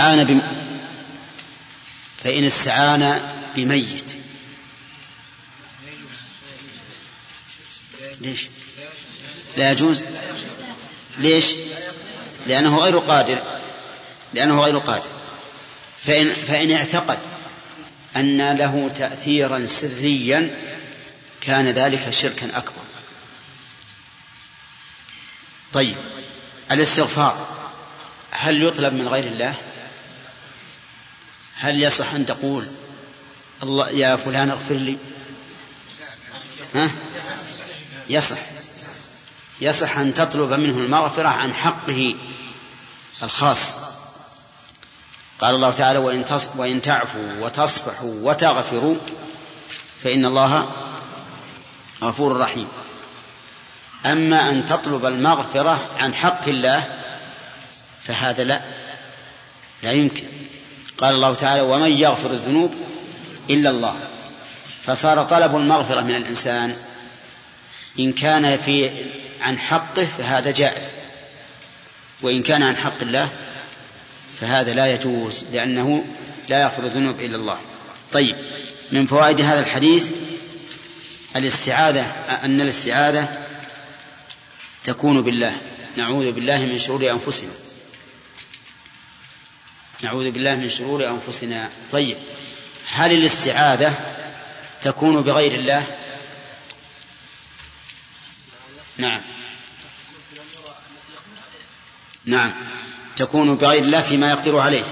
فإن استعان بميت ليش لا يجوز؟ ليش؟ لأنه غير قادر. فإن اعتقد أن له تأثيرا سريا كان ذلك شركا أكبر، طيب، الاستغفار هل يطلب من غير الله؟ هل يصح أن تقول الله يا فلان اغفر لي؟ يصح أن تطلب منه المغفرة عن حقه الخاص. قال الله تعالى: وإن تعفوا وتصفحوا وتغفروا فإن الله غفور رحيم. أما أن تطلب المغفرة عن حق الله فهذا لا يمكن. قال الله تعالى: ومن يغفر الذنوب إلا الله. فصار طلب المغفرة من الإنسان إن كان عن حقه فهذا جائز، وإن كان عن حق الله فهذا لا يجوز، لأنه لا يغفر الذنوب إلا الله. طيب، من فوائد هذا الحديث أن الاستعاذة تكون بالله. نعوذ بالله من شرور أنفسنا. نعوذ بالله من شرور أنفسنا. طيب، هل الاستعاذة تكون بغير الله؟ نعم، تكون بغير الله فيما يقدر عليه.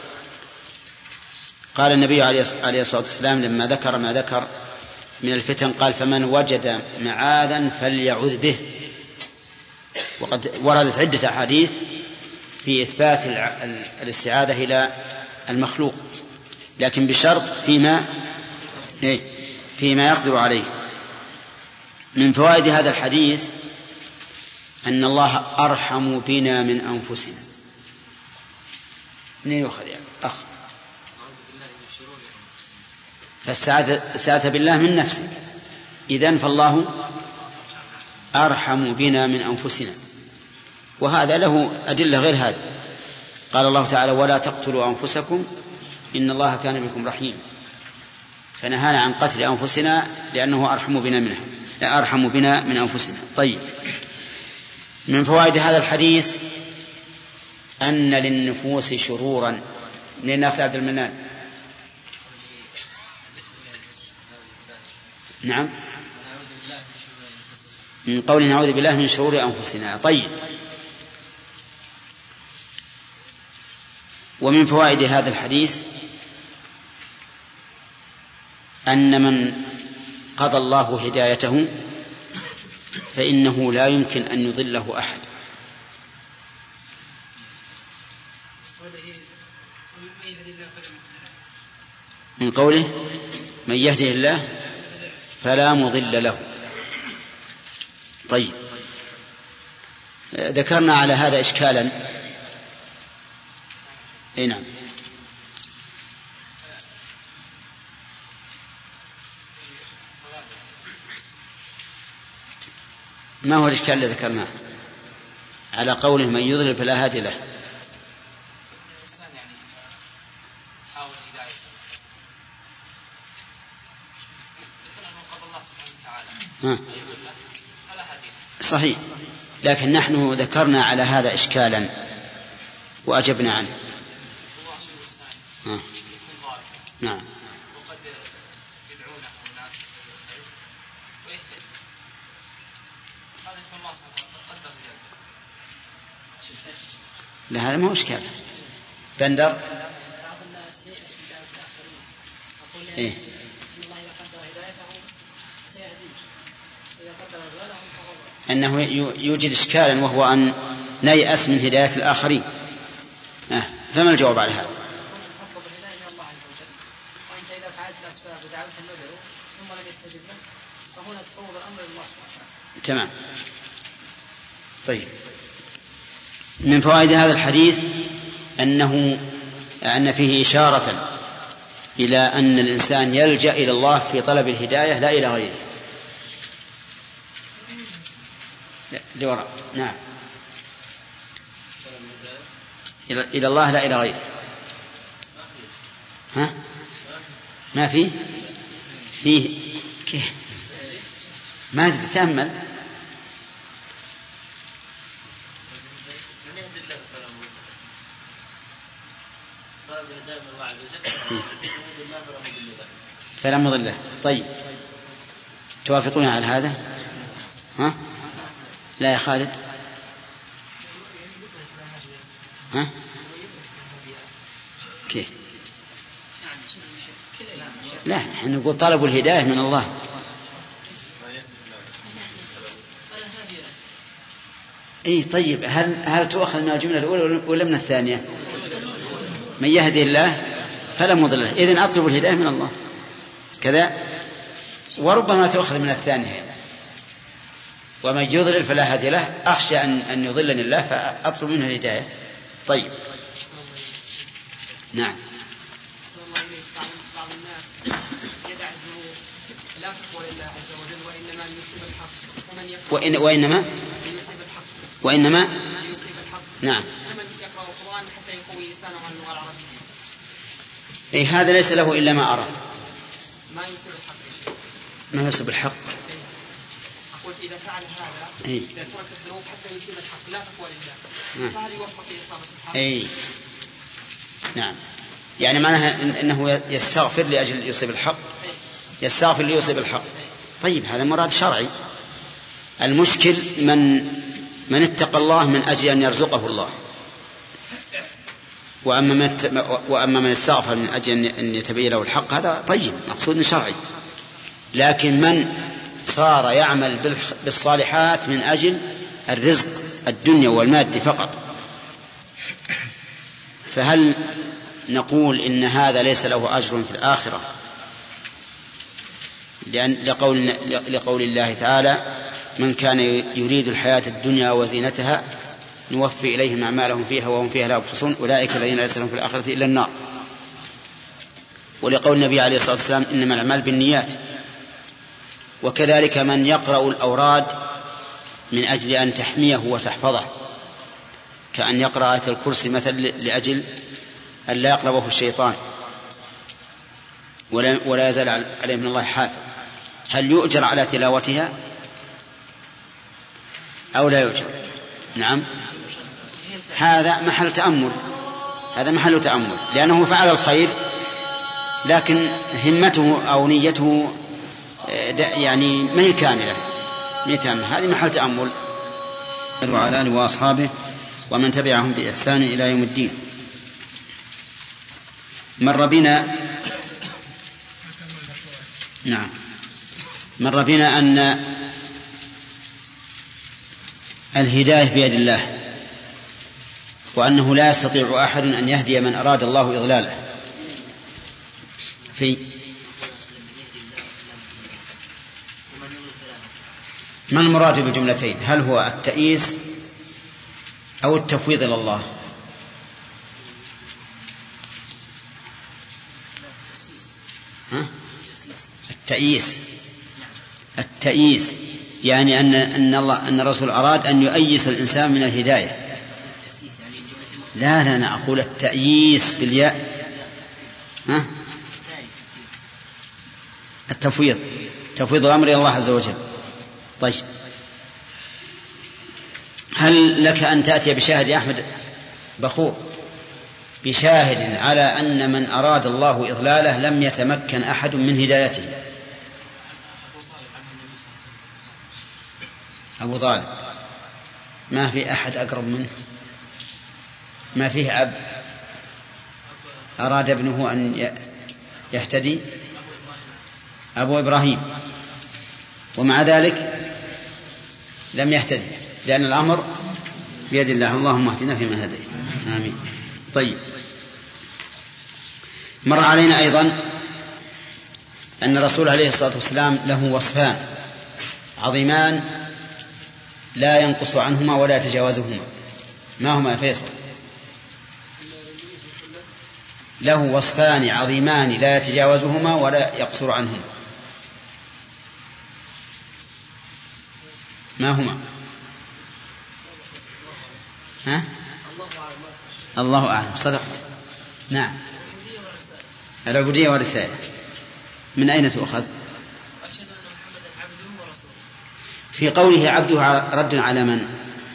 قال النبي عليه الصلاة والسلام لما ذكر ما ذكر من الفتن قال: فمن وجد معاذا فليعوذ به. وقد وردت عدة أحاديث في إثبات الاستعاذة إلى المخلوق، لكن بشرط فيما يقدر عليه. من فوائد هذا الحديث أن الله أرحم بنا من أنفسنا. من يؤخذ يعني أخ؟ فاستعاذ بالله من نفسك، إذن فالله أرحم بنا من أنفسنا، وهذا له أدلة غير هذا. قال الله تعالى: ولا تقتلوا أنفسكم إن الله كان بكم رحيم. فنهانا عن قتل أنفسنا لأنه أرحم بنا من أنفسنا. طيب، من فوائد هذا الحديث أن للنفوس شرورا. من الناس عبد المنان؟ نعم، من قول نعوذ بالله من شرور أنفسنا. طيب، ومن فوائد هذا الحديث أن من قضى الله هدايته فإنه لا يمكن أن يضله أحد. من قوله: من يهده الله فلا مضل له. طيب، ذكرنا على هذا إشكالا. نعم، ما هو الإشكال الذي ذكرناه على قوله: من يضلل فلا هادي له؟ الإنسان يعني حاول هدايته يكون من قبل الله سبحانه وتعالى فلا هادي له. صحيح، لكن نحن ذكرنا على هذا إشكالا وأجبنا عنه. نعم، وقد يدعونه الناس بالخير ويهتدي، هذا يكون الله سبحانه وتعالى قدر ذلك. لا، هذا ما هو إشكال. بندر بعض الناس ييأس من دعوة الآخرين، أقول إن الله إذا قدر هدايته سيهديه، إذا قدر ضلالهم فهو أنه يوجد إشكالا، وهو أن نيأس من هداية الآخرين. فما الجواب على هذا؟ ودعوت النذر ثم لم يستجب له فهنا تفوض الأمر لله سبحانه وتعالى. تمام. طيب، من فوائد هذا الحديث أن فيه إشارة إلى أن الإنسان يلجأ إلى الله في طلب الهداية لا إلى غيره. لوراء. نعم، إلى الله لا إلى غيره. ما فيه كيف؟ ما تتأمل. فلا مضل له. طيب، توافقون على هذا؟ لا يا خالد؟ ها؟ كيف؟ لا، احنا نقول طلب الهداية من الله. اي طيب، هل تؤخذ من الجملة الأولى ولا من الثانية؟ من يهدي الله فلا مضل له، إذن أطلب الهداية من الله كذا. وربما تؤخذ من الثانية، ومن يضلل فلا هادي له، أخشى أن يضلني الله فأطلب منه الهداية. طيب نعم. بعض الناس يدع الذنوب لا تقوى لله عز وجل، وإنما ليصيب الحق، وإنما نعم. ومن يقرأ القرآن حتى يقوي لسانه عن اللغة العربية. أي هذا ليس له إلا ما أراد، ما يصيب الحق. ما يصيب الحق. أقول إذا فعل هذا، إذا ترك الذنوب حتى يصيب الحق لا تقوى لله، فهل يوفق لإصابة الحق؟ أي نعم، يعني معناها إنه يستغفر لأجل يصيب الحق، يستغفر ليصيب الحق. طيب هذا مراد شرعي. المشكل من اتقى الله من أجل أن يرزقه الله، وأما من استغفر من أجل أن يتبين له الحق، هذا طيب مقصود شرعي. لكن من صار يعمل بالصالحات من أجل الرزق الدنيا والمادي فقط، فهل نقول إن هذا ليس له أجر في الآخرة؟ لقول الله تعالى: من كان يريد الحياة الدنيا وزينتها نوفي إليهم أعمالهم فيها وهم فيها لا يبخسون أولئك الذين ليس لهم في الآخرة إلا النار. ولقول النبي عليه الصلاة والسلام: إنما الأعمال بالنيات. وكذلك من يقرأ الأوراد من أجل أن تحميه وتحفظه، كأن يقرأ آية الكرسي مثل لأجل أن لا يقربه الشيطان ولا يزال عليه من الله حافظ، هل يؤجر على تلاوتها أو لا يؤجر؟ نعم، هذا محل تأمل، هذا محل تأمل، لأنه فعل الخير لكن همته أو نيته يعني ما هي كاملة، هذه محل تأمل. وعلى آله وأصحابه ومن تبعهم بإحسان إلى يوم الدين. مر بنا أن الهداية بيد الله، وأنه لا يستطيع أحد أن يهدي من أراد الله إضلاله. ما المراد بالجملتين؟ هل هو التأييس أو التفويض إلى الله؟ التأييس يعني أن الرسول أراد أن يؤيس الإنسان من الهداية. لا أنا أقول التأييس بالياء، التفويض، تفويض الأمر إلى الله عز وجل. طيب، هل لك أن تأتي بشاهد يا أحمد بخور، بشاهد على أن من أراد الله إضلاله لم يتمكن أحد من هدايته؟ أبو طالب، ما في أحد أقرب منه، ما فيه أب أراد ابنه أن يهتدي، أبو إبراهيم، ومع ذلك لم يهتدي، لأن الأمر بيد الله. اللهم اهدنا فيمن هديت. آمين. طيب، مر علينا أيضا أن الرسول عليه الصلاة والسلام له وصفان عظيمان لا ينقص عنهما ولا يتجاوزهما. ما هما يا فيصل؟ له وصفان عظيمان لا يتجاوزهما ولا يقصر عنهما. ما هما؟ الله أعلم. صدقت. نعم، العبودية والرسالة. من أين تؤخذ؟ في قوله عبده رد على من؟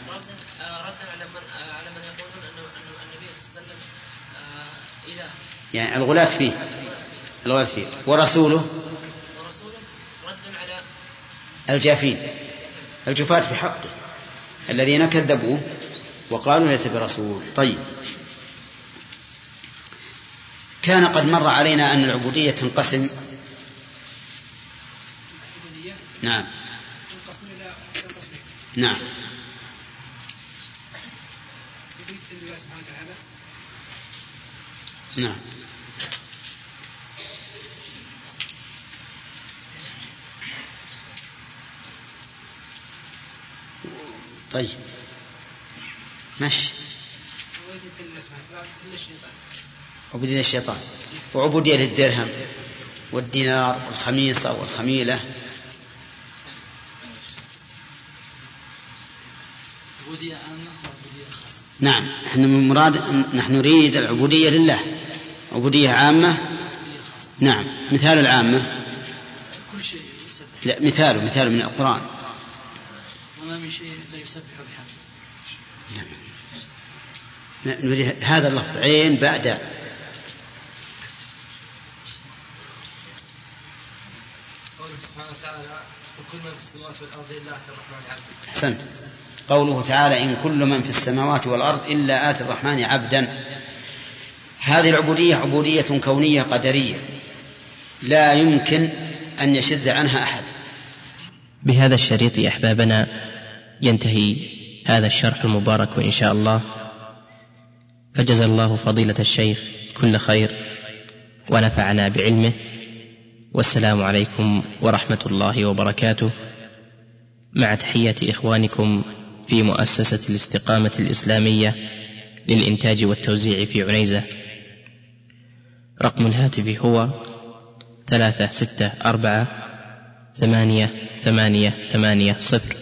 يعني الغلاة فيه، ورسوله رد على الجافين الجفاة في حقه الذين كذبوه وقالوا ليس برسول. طيب، كان قد مر علينا أن العبودية تنقسم. نعم نعم. نعم. طيب ماشي. عبودية الشيطان وعبودية للدرهم والدينار والخميصة والخميلة. نعم، احنا من مراد نحن نريد العبودية لله، عبودية عامة. نعم. مثال العامة كل شيء لا، مثال من القرآن. وما من شيء لا يسبح بحمده. نريد هذا اللفظ عين بعد. قوله سبحانه وتعالى وكل من في السماوات والأرض إلا آتي الرحمن عبدا. أحسنت. قوله تعالى إن كل من في السماوات والأرض إلا آتي الرحمن عبدا. هذه العبودية عبودية كونية قدرية لا يمكن أن يشذ عنها أحد. بهذا الشريط أحبابنا ينتهي هذا الشرح المبارك إن شاء الله، فجزا الله فضيلة الشيخ كل خير ونفعنا بعلمه، والسلام عليكم ورحمة الله وبركاته، مع تحية إخوانكم في مؤسسة الاستقامة الإسلامية للإنتاج والتوزيع في عنيزة. رقم الهاتف هو 364 88880.